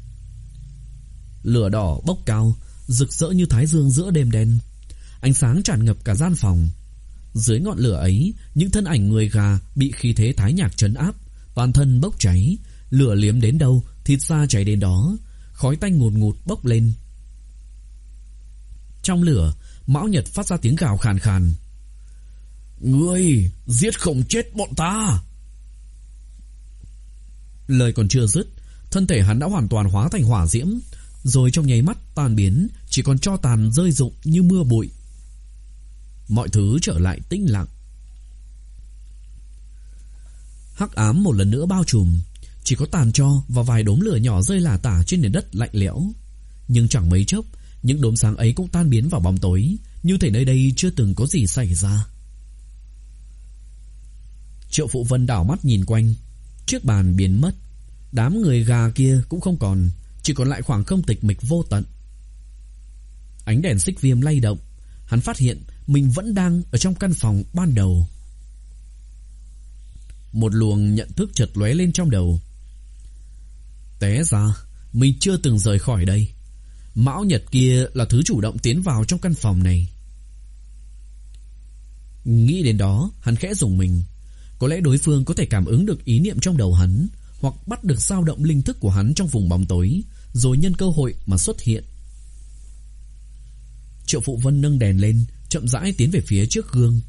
Lửa đỏ bốc cao, rực rỡ như thái dương giữa đêm đen. Ánh sáng tràn ngập cả gian phòng. Dưới ngọn lửa ấy, những thân ảnh người gà bị khí thế Thái Nhạc trấn áp, toàn thân bốc cháy. Lửa liếm đến đâu, thịt da cháy đến đó, khói tanh ngùn ngụt bốc lên. Trong lửa, Mão Nhật phát ra tiếng gào khàn khàn. Ngươi giết không chết bọn ta. Lời còn chưa dứt, thân thể hắn đã hoàn toàn hóa thành hỏa diễm, rồi trong nháy mắt tan biến, chỉ còn tro tàn rơi rụng như mưa bụi. Mọi thứ trở lại tĩnh lặng. Hắc ám một lần nữa bao trùm, chỉ có tàn tro và vài đốm lửa nhỏ rơi lả tả trên nền đất lạnh lẽo. Nhưng chẳng mấy chốc, những đốm sáng ấy cũng tan biến vào bóng tối, như thể nơi đây chưa từng có gì xảy ra. Triệu Phụ Vân đảo mắt nhìn quanh. Chiếc bàn biến mất, đám người gà kia cũng không còn, chỉ còn lại khoảng không tịch mịch vô tận. Ánh đèn xích viêm lay động, hắn phát hiện mình vẫn đang ở trong căn phòng ban đầu. Một luồng nhận thức chợt lóe lên trong đầu. Té ra mình chưa từng rời khỏi đây. Mão Nhật kia là thứ chủ động tiến vào trong căn phòng này. Nghĩ đến đó, hắn khẽ rùng mình. Có lẽ đối phương có thể cảm ứng được ý niệm trong đầu hắn, hoặc bắt được dao động linh thức của hắn trong vùng bóng tối, rồi nhân cơ hội mà xuất hiện. Triệu Phụ Vân nâng đèn lên, chậm rãi tiến về phía trước gương.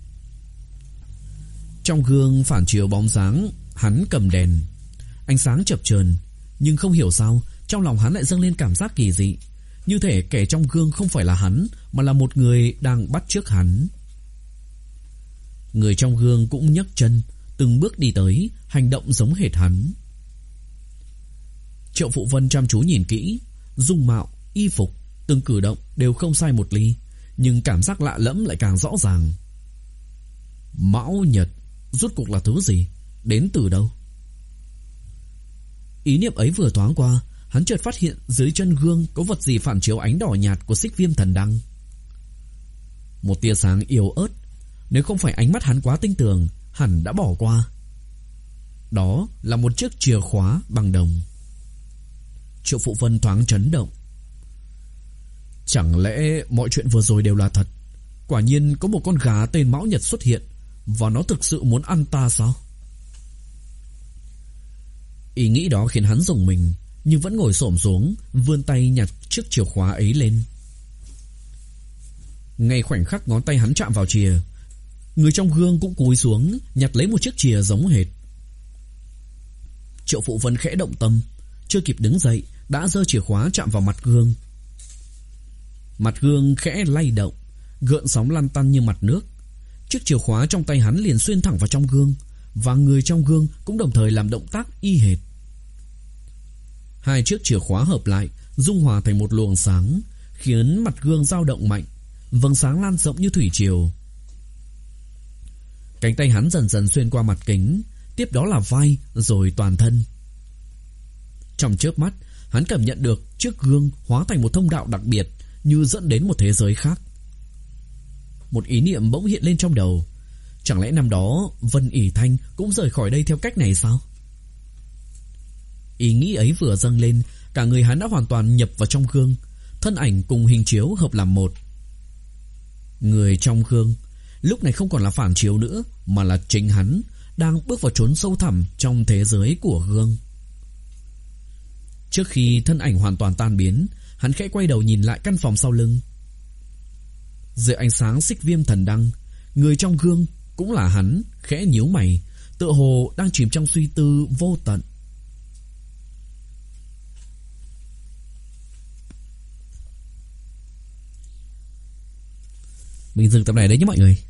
Trong gương phản chiếu bóng dáng hắn cầm đèn. Ánh sáng chập chờn, nhưng không hiểu sao trong lòng hắn lại dâng lên cảm giác kỳ dị, như thể kẻ trong gương không phải là hắn, mà là một người đang bắt chước hắn. Người trong gương cũng nhấc chân, từng bước đi tới, hành động giống hệt hắn. Triệu Phụ Vân chăm chú nhìn kỹ, dung mạo, y phục, từng cử động đều không sai một ly, nhưng cảm giác lạ lẫm lại càng rõ ràng. Mão Nhật rốt cuộc là thứ gì? Đến từ đâu? Ý niệm ấy vừa thoáng qua, hắn chợt phát hiện dưới chân gương có vật gì phản chiếu ánh đỏ nhạt của xích viêm thần đăng. Một tia sáng yếu ớt, nếu không phải ánh mắt hắn quá tinh tường, hẳn đã bỏ qua. Đó là một chiếc chìa khóa bằng đồng. Triệu Phụ Vân thoáng chấn động. Chẳng lẽ mọi chuyện vừa rồi đều là thật? Quả nhiên có một con gà tên Mão Nhật xuất hiện, và nó thực sự muốn ăn ta sao? Ý nghĩ đó khiến hắn rùng mình, nhưng vẫn ngồi xổm xuống, vươn tay nhặt chiếc chìa khóa ấy lên. Ngay khoảnh khắc ngón tay hắn chạm vào chìa, người trong gương cũng cúi xuống nhặt lấy một chiếc chìa giống hệt. Triệu Phụ Vân khẽ động tâm, chưa kịp đứng dậy đã giơ chìa khóa chạm vào mặt gương. Mặt gương khẽ lay động, gợn sóng lăn tăn như mặt nước. Chiếc chìa khóa trong tay hắn liền xuyên thẳng vào trong gương, và người trong gương cũng đồng thời làm động tác y hệt. Hai chiếc chìa khóa hợp lại, dung hòa thành một luồng sáng, khiến mặt gương dao động mạnh, vầng sáng lan rộng như thủy triều. Cánh tay hắn dần dần xuyên qua mặt kính, tiếp đó là vai, rồi toàn thân. Trong chớp mắt, hắn cảm nhận được chiếc gương hóa thành một thông đạo đặc biệt, như dẫn đến một thế giới khác. Một ý niệm bỗng hiện lên trong đầu. Chẳng lẽ năm đó Vân ỉ Thanh cũng rời khỏi đây theo cách này sao? Ý nghĩ ấy vừa dâng lên, cả người hắn đã hoàn toàn nhập vào trong gương, thân ảnh cùng hình chiếu hợp làm một. Người trong gương, lúc này không còn là phản chiếu nữa, mà là chính hắn đang bước vào chốn sâu thẳm trong thế giới của gương. Trước khi thân ảnh hoàn toàn tan biến, hắn khẽ quay đầu nhìn lại căn phòng sau lưng. Dưới ánh sáng xích viêm thần đăng, người trong gương cũng là hắn khẽ nhíu mày, tựa hồ đang chìm trong suy tư vô tận. Mình dừng tập này đấy nhé mọi người.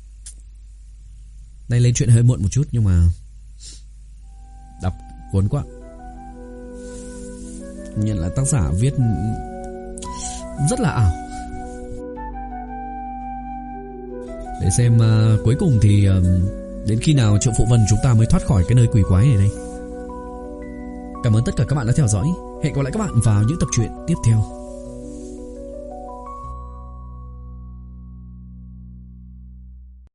Đây lên chuyện hơi muộn một chút nhưng mà đọc cuốn quá. Nhận là tác giả viết rất là ảo. Để xem uh, cuối cùng thì uh, đến khi nào Triệu Phụ Vân chúng ta mới thoát khỏi cái nơi quỷ quái này đây. Cảm ơn tất cả các bạn đã theo dõi. Hẹn gặp lại các bạn vào những tập truyện tiếp theo.